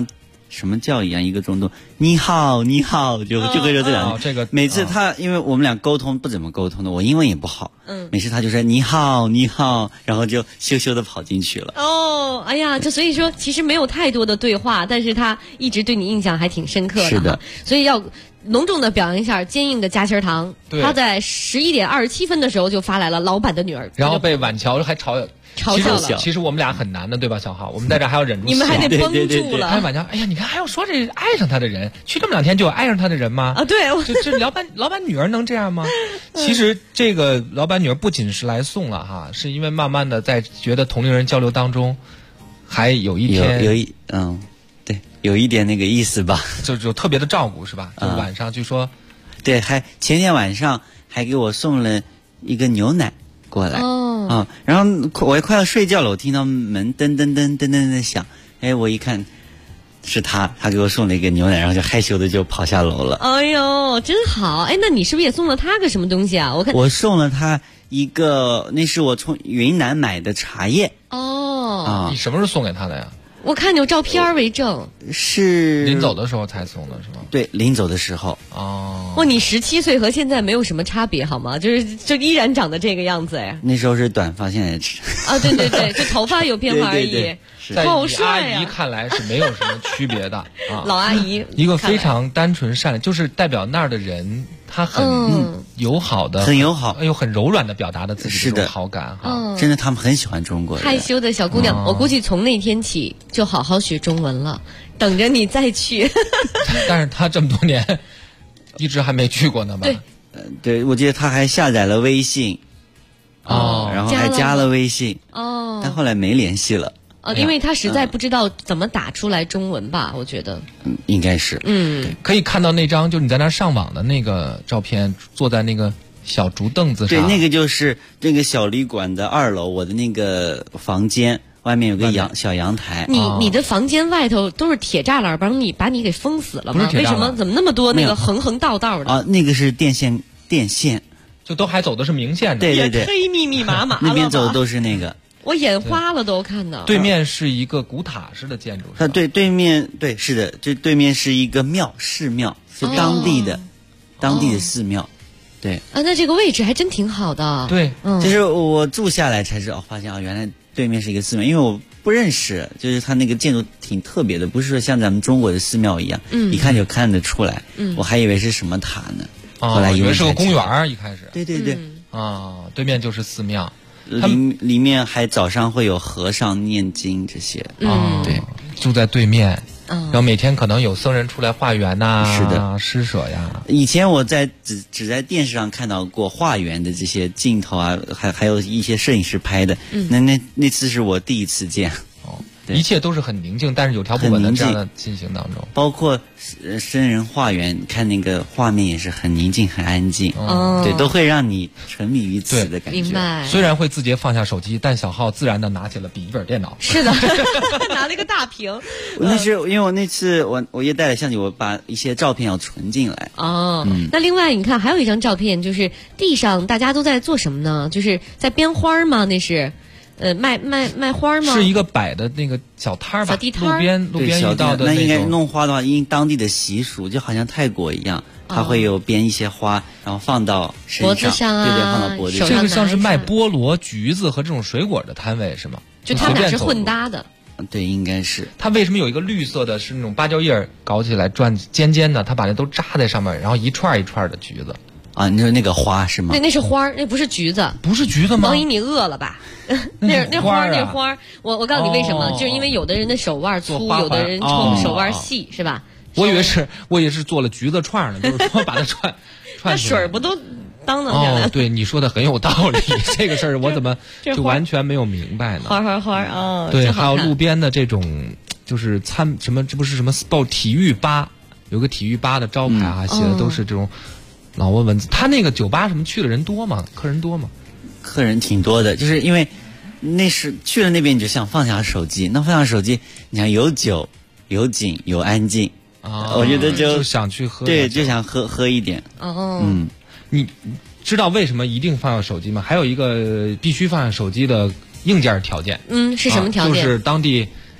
什么叫一样，一个中度，你好，你好，就会说这两这个每次他因为我们俩沟通不怎么沟通的，我英文也不好，每次他就说你好，你好，然后就羞羞的跑进去了。 哦，哎呀，就所以说其实没有太多的对话，但是他一直对你印象还挺深刻的。 是的， 所以要隆重的表扬一下坚硬的夹心糖。他在11点27分的时候就发来了老板的女儿， 然后被婉乔还嘲笑了。 其实我们俩很难的，对吧，小浩？我们在这还要忍住， 你们还得绷住了。 还有婉乔，哎呀，你看还要说这爱上他的人，去这么2天就有爱上他的人吗？ 啊，对， 这老板女儿能这样吗？其实这个老板女儿不仅是来送了哈，是因为慢慢的在觉得同龄人交流当中，还有一天有一点那个意思吧， 就特别的照顾是吧？就晚上就说， 对，还前天晚上还给我送了一个牛奶过来。然后我快要睡觉了，我听到门噔噔噔噔噔的响，我一看是他给我送了一个牛奶，然后就害羞的就跑下楼了。 哎呦，真好！那你是不是也送了他个什么东西啊？ 我送了他一个，那是我从云南买的茶叶。 你什么时候送给他的呀？ 我看你有照片为证， 是临走的时候才送的是吗？ 对，临走的时候。 你17岁和现在没有什么差别好吗？就依然长得这个样子哎。 那时候是短发，现在对对对，就头发有变化而已。 对， 好帅呀！阿姨看来是没有什么区别的老阿姨， 一个非常单纯善良，就是代表那儿的人，他很友好的， 很友好， 很柔软的表达了自己的好感哈。 真的，他们很喜欢中国人。 害羞的小姑娘，我估计从那天起就好好学中文了，等着你再去。 但是他这么多年一直还没去过呢吧？ 对，我记得他还下载了微信，然后还加了微信，但后来没联系了。 因为他实在不知道怎么打出来中文吧，我觉得。 应该是。 可以看到那张就是你在那上网的那个照片，坐在那个小竹凳子上。 对，那个就是那个小旅馆的2楼，我的那个房间外面有个小阳台。 你的房间外头都是铁栅栏，把你给封死了吗？为什么？怎么那么多那个横道的？ 那个是电线， 就都还走的是明线的。 对， 也忒密密麻麻了吧。 那边走的都是那个。 我眼花了都看到。 对面是一个古塔式的建筑。 对面是的，这对面是一个寺庙，是当地的寺庙。对。 那这个位置还真挺好的。 对， 就是我住下来才知道，发现原来对面是一个寺庙，因为我不认识，就是它那个建筑挺特别的，不是说像咱们中国的寺庙一样，一看就看得出来。我还以为是什么塔呢，后来以为是个公园，一开始。 对。 对面就是寺庙。 里面还早上会有和尚念经这些。对， 住在对面。然后每天可能有僧人出来化缘呐， 是的， 施舍呀。 以前我只在电视上看到过化缘的这些镜头啊，还有一些摄影师拍的。那次是我第一次见。 一切都是很宁静，但是有条不紊的这样的进行当中。 包括僧人化缘，看那个画面也是很宁静、很安静。对，都会让你沉迷于此的感觉。 明白。 虽然会自觉放下手机，但小浩自然的拿起了笔记本电脑。 是的，拿了一个大屏。 那是因为我那次我也带了相机，我把一些照片要存进来。 那另外你看还有一张照片，就是地上大家都在做什么呢？就是在编花吗？那是。卖花吗？ 是一个摆的那个小摊儿吧， 小地摊， 路边遇到的那应该弄花的话，因当地的习俗，就好像泰国一样，它会有编一些花，然后放到身上， 脖子上对，放到脖子上。 这个像是卖菠萝、橘子和这种水果的摊位是吗？ 就他们俩是混搭的。 对，应该是。 它为什么有一个绿色的，是那种芭蕉叶搞起来转尖尖的，它把那都扎在上面，然后一串一串的橘子。 你说那个花是吗？ 那是花，那不是橘子。 不是橘子吗？ 王姨，你饿了吧？那花，我告诉你为什么，就是因为有的人的手腕粗，有的人手腕细，是吧？ 我以为是做了橘子串呢，就是说把它串。 那水不都当下来？ 对，你说的很有道理。这个事儿我怎么就完全没有明白呢？ 花对，还有路边的这种，就是什么，这不是什么报体育吧？有个体育吧的招牌啊，写的都是这种。老文字，他那个酒吧什么去的人多吗？客人多吗？ 客人挺多的，就是因为那是去了那边你就想放下手机，那放下手机，你想有酒有景有安静我觉得就想去喝， 对，就想喝一点。 你知道为什么一定放下手机吗？还有一个必须放下手机的硬件条件。 是什么条件？ 就是当地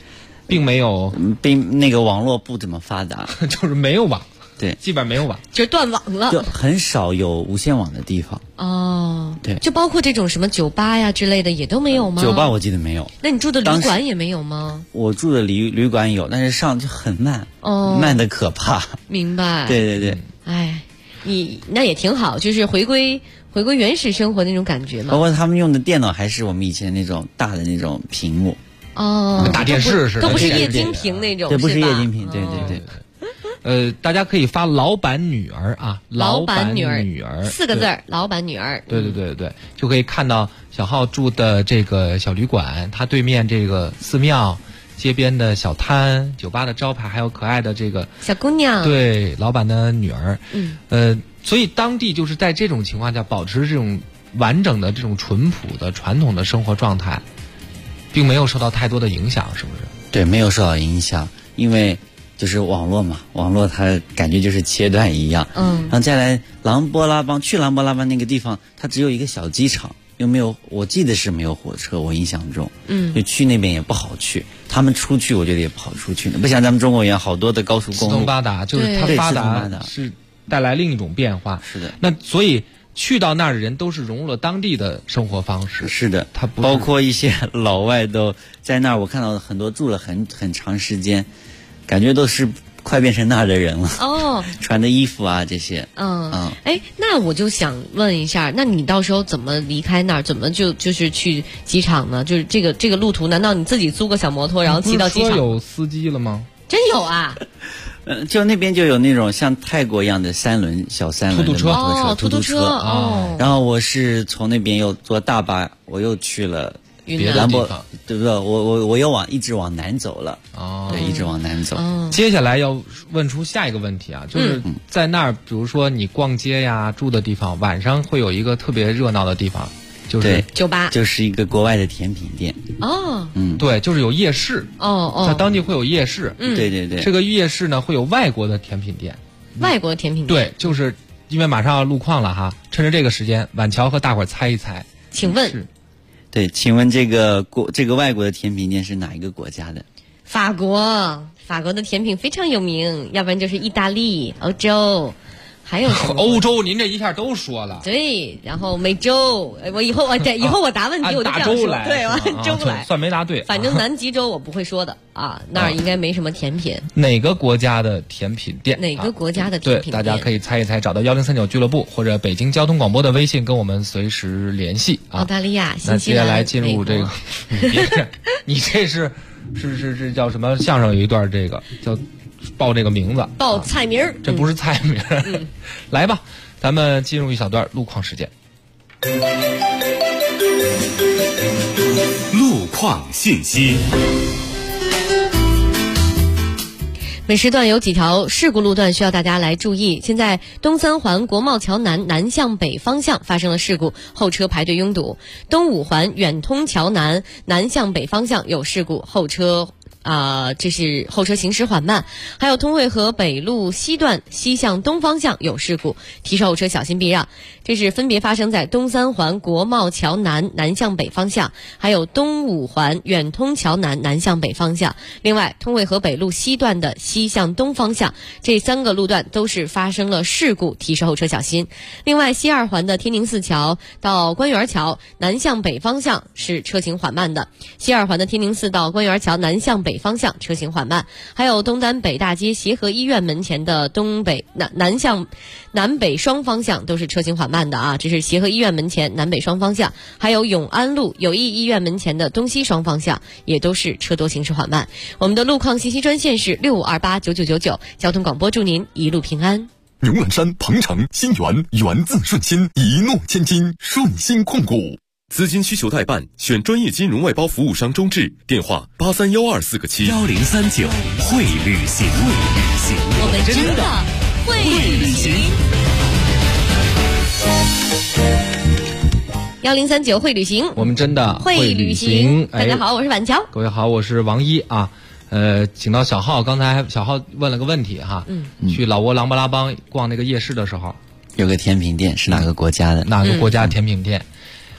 并没有， 那个网络不怎么发达， 就是没有网。 对， 基本没有网， 就是断网了， 就很少有无线网的地方。 哦， 对， 就包括这种什么酒吧呀之类的也都没有吗？ 酒吧我记得没有。 那你住的旅馆也没有吗？ 我住的旅馆有，但是上就很慢，慢的可怕。 明白。 对对对。 哎，你那也挺好，就是回归原始生活那种感觉嘛。 包括他们用的电脑还是我们以前那种大的那种屏幕。 哦， 大电视似的， 都不是液晶屏那种， 对，不是液晶屏，对对对。 大家可以发老板女儿啊， 老板女儿4个字儿，老板女儿。 对对对对，就可以看到小浩住的这个小旅馆，它对面这个寺庙、街边的小摊、酒吧的招牌，还有可爱的这个小姑娘， 对，老板的女儿。所以当地就是在这种情况下保持这种完整的这种淳朴的传统的生活状态，并没有受到太多的影响，是不是？ 对，没有受到影响，因为就是网络嘛，网络它感觉就是切断一样。然后再来去琅勃拉邦那个地方，它只有一个小机场，又没有，我记得是没有火车，我印象中，就去那边也不好去。他们出去，我觉得也不好出去呢，不像咱们中国一样好多的高速公路。 四通八达，就是它发达是带来另一种变化。 是的， 那所以去到那儿的人都是融入了当地的生活方式。 是的， 它不包括一些老外都在那儿，我看到很多住了很长时间。感觉都是快变成那儿的人了哦， 穿的衣服啊这些。 哎，那我就想问一下，那你到时候怎么离开那儿？怎么就是去机场呢？就是这个路途，难道你自己租个小摩托然后骑到机场？ 不是说有司机了吗？ 真有啊！ 就那边就有那种像泰国一样的小三轮的突突车哦。 然后我是从那边又坐大巴，我又去了。 别的地方， 对不对？我又一直往南走了。对，一直往南走。 接下来要问出下一个问题啊，就是在那儿，比如说你逛街呀、住的地方，晚上会有一个特别热闹的地方，就是酒吧， 就是一个国外的甜品店。 对，就是有夜市。在当地会有夜市。 对对对， 这个夜市呢会有外国的甜品店。 外国的甜品店。 对，就是因为马上要路况了哈，趁着这个时间，晚乔和大伙儿猜一猜。 请问。 对，请问这个外国的甜品店是哪一个国家的？ 法国的甜品非常有名，要不然就是意大利、欧洲，还有什么？ 欧洲，您这一下都说了。 对，然后美洲，以后我答问题我就这样说，对，按洲来， 算没答对。 反正南极洲我不会说的啊，那儿应该没什么甜品。 哪个国家的甜品店？ 哪个国家的甜品店？ 对，大家可以猜一猜，找到1039俱乐部或者北京交通广播的微信，跟我们随时联系啊。 澳大利亚、新西兰、 那接下来进入这个，你这是叫什么相声？有一段这个叫报这个名字， 报菜名儿， 这不是菜名儿。来吧，咱们进入一小段路况时间。 路况信息。 本时段有几条事故路段需要大家来注意。现在东三环国贸桥南向北方向发生了事故，后车排队拥堵。东五环远通桥南向北方向有事故，后车这是后车行驶缓慢。还有通惠河北路西段西向东方向有事故，提示后车小心避让。这是分别发生在东三环国贸桥南向北方向，还有东五环远通桥南向北方向。另外，通惠河北路西段的西向东方向，这3个路段都是发生了事故，提示后车小心。另外，西二环的天宁寺桥到官园桥南向北方向是车行缓慢的。西二环的天宁寺到官园桥南向北方向车行缓慢。还有东单北大街协和医院门前的南北双方向都是车行缓慢的啊，这是协和医院门前南北双方向。还有永安路友谊医院门前的东西双方向也都是车多行驶缓慢。我们的路况信息专线是65289999，交通广播祝您一路平安。 牛栏山、鹏城、新源，源自顺心，一诺千金，顺心控股。资金需求代办，选专业金融外包服务商中智，电话831247个7。 1039会旅行， 我们真的会旅行。1039会旅行， 我们真的会旅行。大家好，我是晚乔。 各位好，我是王一啊。请到小浩，刚才小浩问了个问题哈，去老挝琅勃拉邦逛那个夜市的时候， 有个甜品店是哪个国家的？ 哪个国家的甜品店？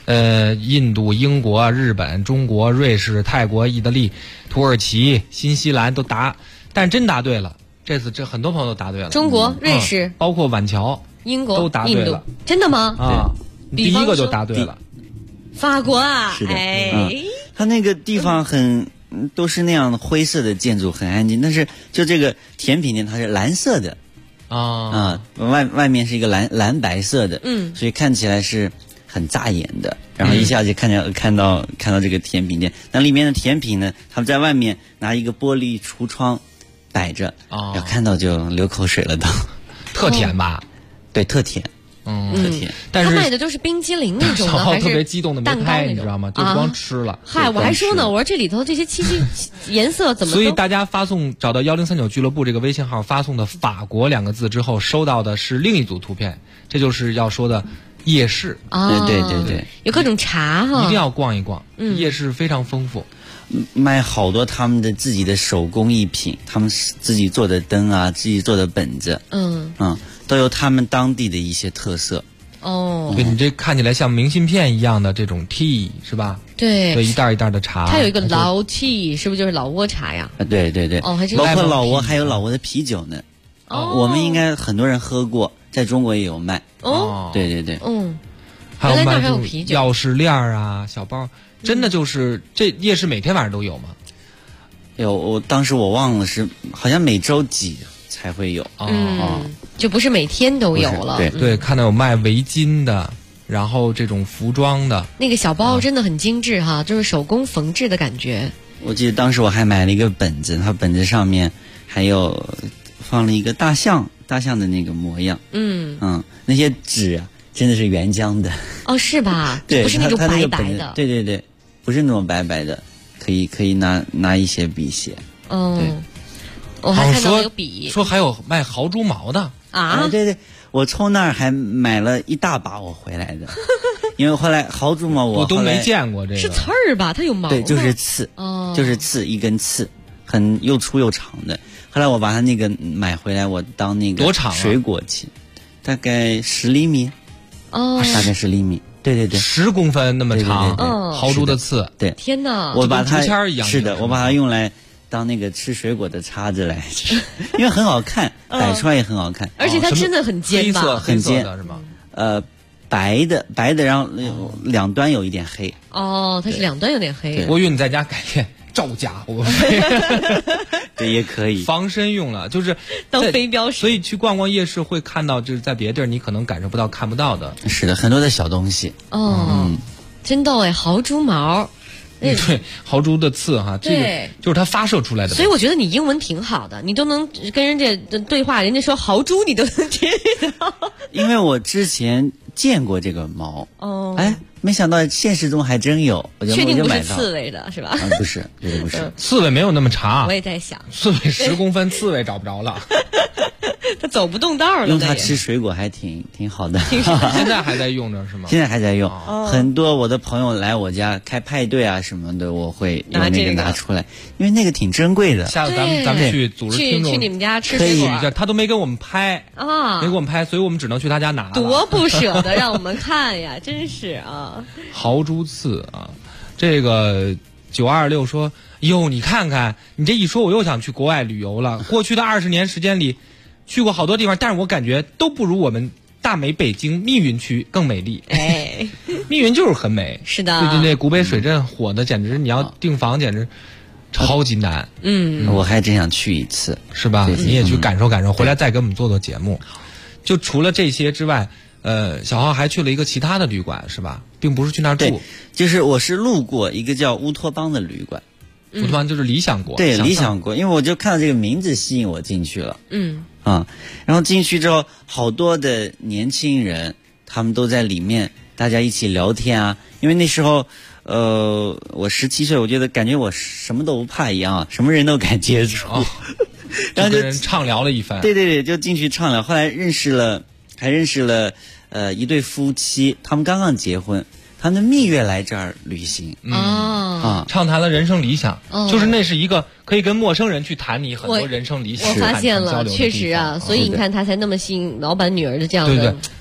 印度、英国、日本、中国、瑞士、泰国、意大利、土耳其、新西兰都答，但真答对了。这次很多朋友都答对了。 中国、瑞士， 包括晚桥、 英国都答对了。 真的吗？ 啊，第一个就答对了。 法国啊， 是的，它那个地方都是那样的灰色的建筑，很安静。但是就这个甜品店，它是蓝色的外面是一个蓝白色的，所以看起来是很扎眼的。然后一下就看到这个甜品店，那里面的甜品呢，他们在外面拿一个玻璃橱窗摆着，要看到就流口水了都。 特甜吧？ 对，特甜。特甜。 但是他卖的都是冰激凌那种的，还是特别激动的没拍，你知道吗？就光吃了。 嗨，我还说呢，我说这里头这些颜色怎么？ 所以大家找到1039俱乐部这个微信号，发送的法国2个字之后，收到的是另一组图片，这就是要说的夜市。 对， 有各种茶哈， 一定要逛一逛。夜市非常丰富， 卖好多他们的自己的手工艺品，他们自己做的灯啊，自己做的本子，都有他们当地的一些特色。 对，你这看起来像明信片一样的这种 tea 是吧？ 对， 一袋一袋的茶。 它有一个老 tea， 是不是就是老挝茶呀？ 对， 还是包括老挝还有老挝的啤酒呢。我们应该很多人喝过，在中国也有卖。对。 还有卖还有啤酒、 钥匙链啊、小包，真的就是这夜市每天晚上都有吗？ 有，当时我忘了好像每周几才会有。 就不是每天都有了。 对，看到有卖围巾的，然后这种服装的， 那个小包真的很精致哈，就是手工缝制的感觉。 我记得当时我还买了一个本子，它本子上面还有放了一个大象的那个模样。那些纸啊，真的是原浆的。 是吧？ 对， 不是那种白白的。 对，不是那种白白的，可以拿一些笔写。对， 我还看到有笔。 说还有卖豪猪毛的啊？ 对，我从那儿还买了一大把我回来的，因为后来豪猪毛我都没见过这个。 是刺儿吧？它有毛吗？ 对，就是刺，就是刺，一根刺，又粗又长的。后来我把它那个买回来，我当那个多长水果器，大概10厘米。大概10厘米。对 ，10公分那么长。豪猪的刺。 对， 天哪！ 我把它竹签一样。 是的，我把它用来当那个吃水果的叉子来吃，因为很好看，摆出来也很好看。 而且它真的很尖吧？ 很尖是吗？ 白的，然后两端有一点黑。 它是两端有点黑。 我以为你在家改天照家伙。 对，也可以防身用了，就是当飞镖使。 所以去逛逛夜市会看到，就是在别的地儿你可能感受不到、看不到的。 是的，很多的小东西。 真逗哎，豪猪毛。 对，豪猪的刺哈，这个就是它发射出来的。 所以我觉得你英文挺好的，你都能跟人家对话，人家说豪猪你都能知道。 因为我之前见过这个毛。没想到现实中还真有， 确定不是刺猬的是吧？ 不是，绝对不是。 刺猬没有那么长。 我也在想， 刺猬10公分，刺猬找不着了。 它走不动道了。 用它吃水果还挺好的。 现在还在用着是吗？ 现在还在用。很多我的朋友来我家开派对啊什么的，我会用那个拿出来，因为那个挺珍贵的。 下次咱们去组织听众去你们家吃水果， 他都没给我们拍没给我们拍，所以我们只能去他家拿了。 多不舍得让我们看呀，真是啊。 豪猪刺啊，这个926说，哟，你看看，你这一说，我又想去国外旅游了。过去的20年时间里，去过好多地方，但是我感觉都不如我们大美北京密云区更美丽。密云就是很美。 是的。 最近那古北水镇火的简直，你要订房简直超级难。 我还真想去一次， 是吧？你也去感受感受，回来再给我们做节目。就除了这些之外，小浩还去了一个其他的旅馆，是吧？并不是去那儿住。 对，就是我是路过一个叫乌托邦的旅馆。 乌托邦就是理想国。 对，理想国，因为我就看到这个名字吸引我进去了。然后进去之后，好多的年轻人，他们都在里面，大家一起聊天啊。因为那时候，我17岁，我觉得感觉我什么都不怕一样啊，什么人都敢接触。 然后就跟人畅聊了一番。 对，就进去畅聊。后来认识了一对夫妻，他们刚刚结婚，他们蜜月来这儿旅行。 畅谈了人生理想，就是那是一个可以跟陌生人去谈你很多人生理想。 我发现了，确实啊，所以你看他才那么吸引老板女儿的这样的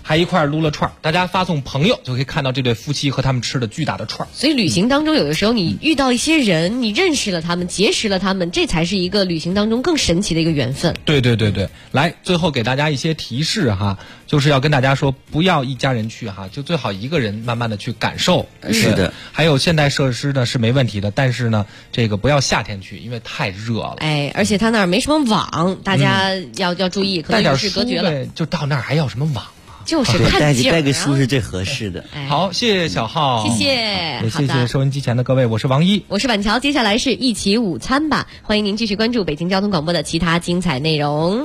还一块撸了串儿。大家发送朋友就可以看到这对夫妻和他们吃的巨大的串儿。 所以旅行当中有的时候你遇到一些人，你认识了他们，结识了他们，这才是一个旅行当中更神奇的一个缘分。 对，来，最后给大家一些提示哈，就是要跟大家说，不要一家人去哈，就最好一个人慢慢的去感受。 是的， 还有现代设施呢是没问题的，但是呢，这个不要夏天去，因为太热了。 而且他那儿没什么网，大家要注意，可能与世隔绝了。 就到那儿还要什么网？ 就是看景， 带个书是最合适的。 好，谢谢小浩， 谢谢， 也谢谢收音机前的各位，我是王一， 我是板桥。接下来是一起午餐吧，欢迎您继续关注北京交通广播的其他精彩内容。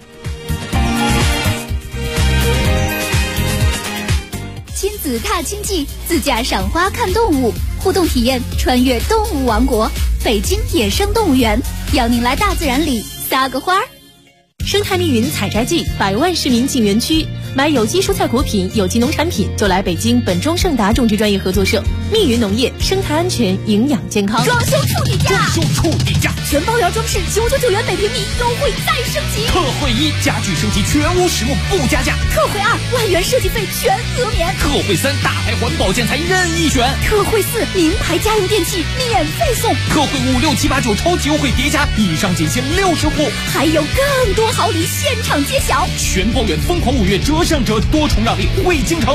亲子踏青记，自驾赏花看动物，互动体验穿越动物王国，北京野生动物园，邀您来大自然里撒个花儿。 生态密云采摘季，100万市民进园区，买有机蔬菜果品、有机农产品就来北京本庄盛达种植专业合作社，密云农业，生态安全，营养健康。 装修处底价，全包园装饰999元每平米，优惠再升级。 特惠1，家具升级全屋实木不加价。 特惠2，万元设计费全额免。 特惠3，大牌环保建材任意选。 特惠4，名牌家用电器免费送。 特惠5、6、7、8、9超级优惠叠加，以上仅限60户， 还有更多好礼现场揭晓。 全包园疯狂5月折上折，多重让利惠京城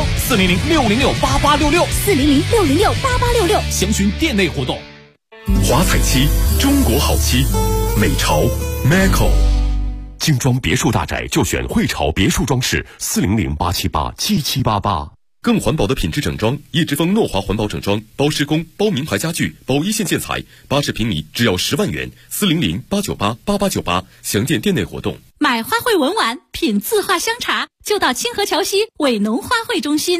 ，400-606-8866，400-606-8866，详询店内活动。 华彩漆，中国好漆，美潮 Maco。精装别墅大宅就选汇潮别墅装饰，400-878-7788。更环保的品质整装，叶之峰诺华环保整装，包施工、包名牌家具、包一线建材，80平米只要10万元，400-898-8898，详见店内活动。 买花卉文玩，品字画香茶，就到清河桥西伟农花卉中心。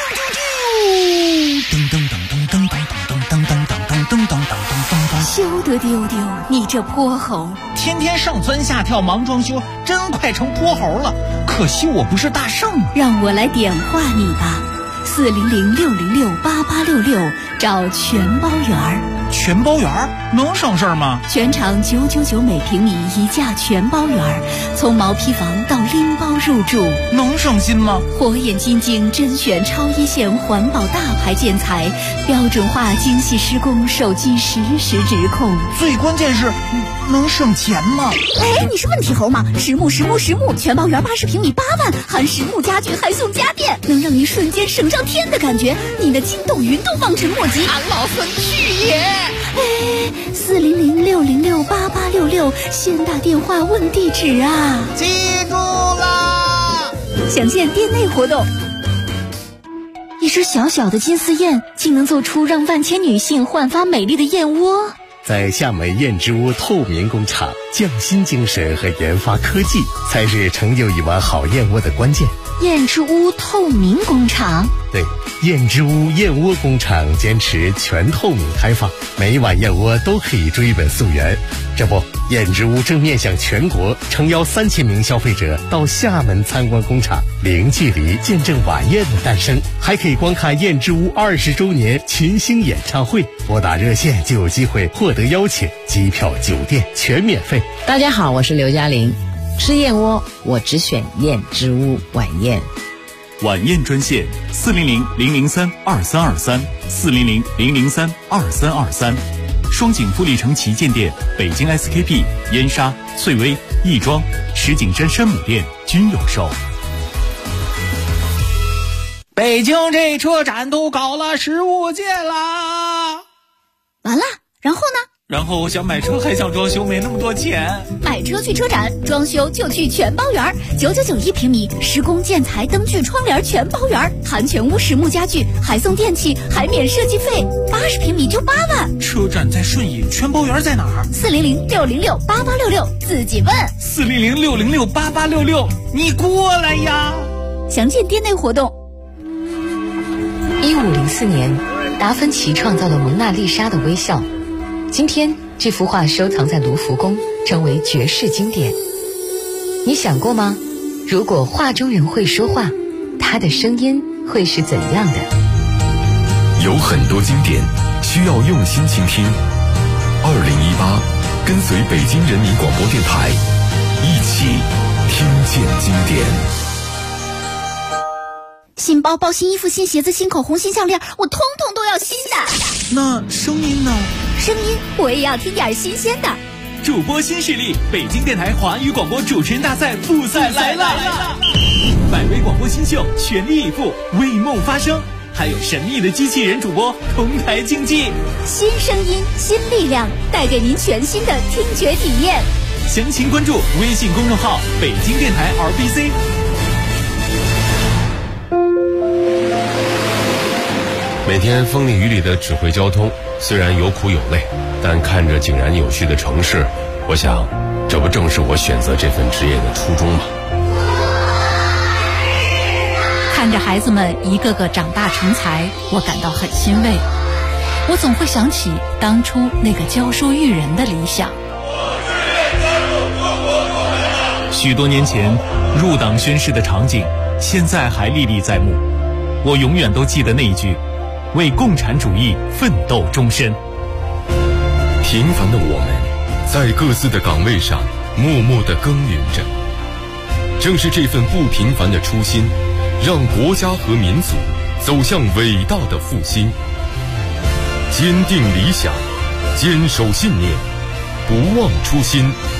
休得丢丢，你这泼猴！ 天天上蹿下跳忙装修，真快成泼猴了。可惜我不是大圣， 让我来点化你吧。400-606-8866，找全包园儿。 全包园儿能省事儿吗？ 全场999每平米一价全包园儿，从毛坯房到拎包入住， 能省心吗？ 火眼金睛甄选超一线环保大牌建材，标准化精细施工，手机实时直控。 最关键是，能省钱吗？ 你是问题猴吗？实木，全包园80平米8万，含实木家具还送家电，能让您瞬间省上天的感觉。你的筋斗云都望尘莫及。 俺老孙去也 ！400-606-8866，先打电话问地址啊！ 记住啦！ 详见店内活动。一只小小的金丝燕，竟能做出让万千女性焕发美丽的燕窝。 在厦门燕之屋透明工厂，匠心精神和研发科技才是成就一碗好燕窝的关键。 燕之屋透明工厂， 对，燕之屋燕窝工厂坚持全透明开放，每一碗燕窝都可以追本溯源。这不，燕之屋正面向全国，诚邀3000名消费者到厦门参观工厂，零距离见证晚宴的诞生，还可以观看燕之屋20周年群星演唱会。拨打热线就有机会获得邀请，机票、酒店全免费。 大家好，我是刘嘉玲。吃燕窝，我只选燕之屋晚宴。 晚宴专线400-003-2323，400-003-2323。双井富力城旗舰店、北京 SKP、燕莎、翠微、亦庄、石景山山姆店均有售。 北京这车展都搞了15届啦！ 完了，然后呢？ 然后我想买车还想装修，没那么多钱。 买车去车展，装修就去全包园，999平米，施工建材灯具窗帘全包园，含全屋实木家具，还送电器，还免设计费，80平米就8万。 车展在顺义，全包园在哪儿 ？400-606-8866，自己问。 400-606-8866，你过来呀！ 详见店内活动。 1504年，达芬奇创造了蒙娜丽莎的微笑。今天，这幅画收藏在卢浮宫，成为绝世经典。你想过吗？如果画中人会说话，他的声音会是怎样的？ 有很多经典需要用心倾听。2018，跟随北京人民广播电台，一起听见经典。 新包包、新衣服、新鞋子、新口红、新项链，我通通都要新的。 那声音呢？ 声音我也要听点新鲜的。 主播新势力，北京电台华语广播主持人大赛复赛来了！100位广播新秀全力以赴，为梦发声，还有神秘的机器人主播同台竞技。 新声音，新力量，带给您全新的听觉体验。 详情关注微信公众号北京电台 RBC。 每天风里雨里的指挥交通，虽然有苦有累，但看着井然有序的城市，我想，这不正是我选择这份职业的初衷吗？ 看着孩子们一个个长大成才，我感到很欣慰。我总会想起当初那个教书育人的理想。 许多年前入党宣誓的场景，现在还历历在目。我永远都记得那一句：为共产主义奋斗终身。 平凡的我们，在各自的岗位上默默地耕耘着。正是这份不平凡的初心，让国家和民族走向伟大的复兴。坚定理想，坚守信念，不忘初心。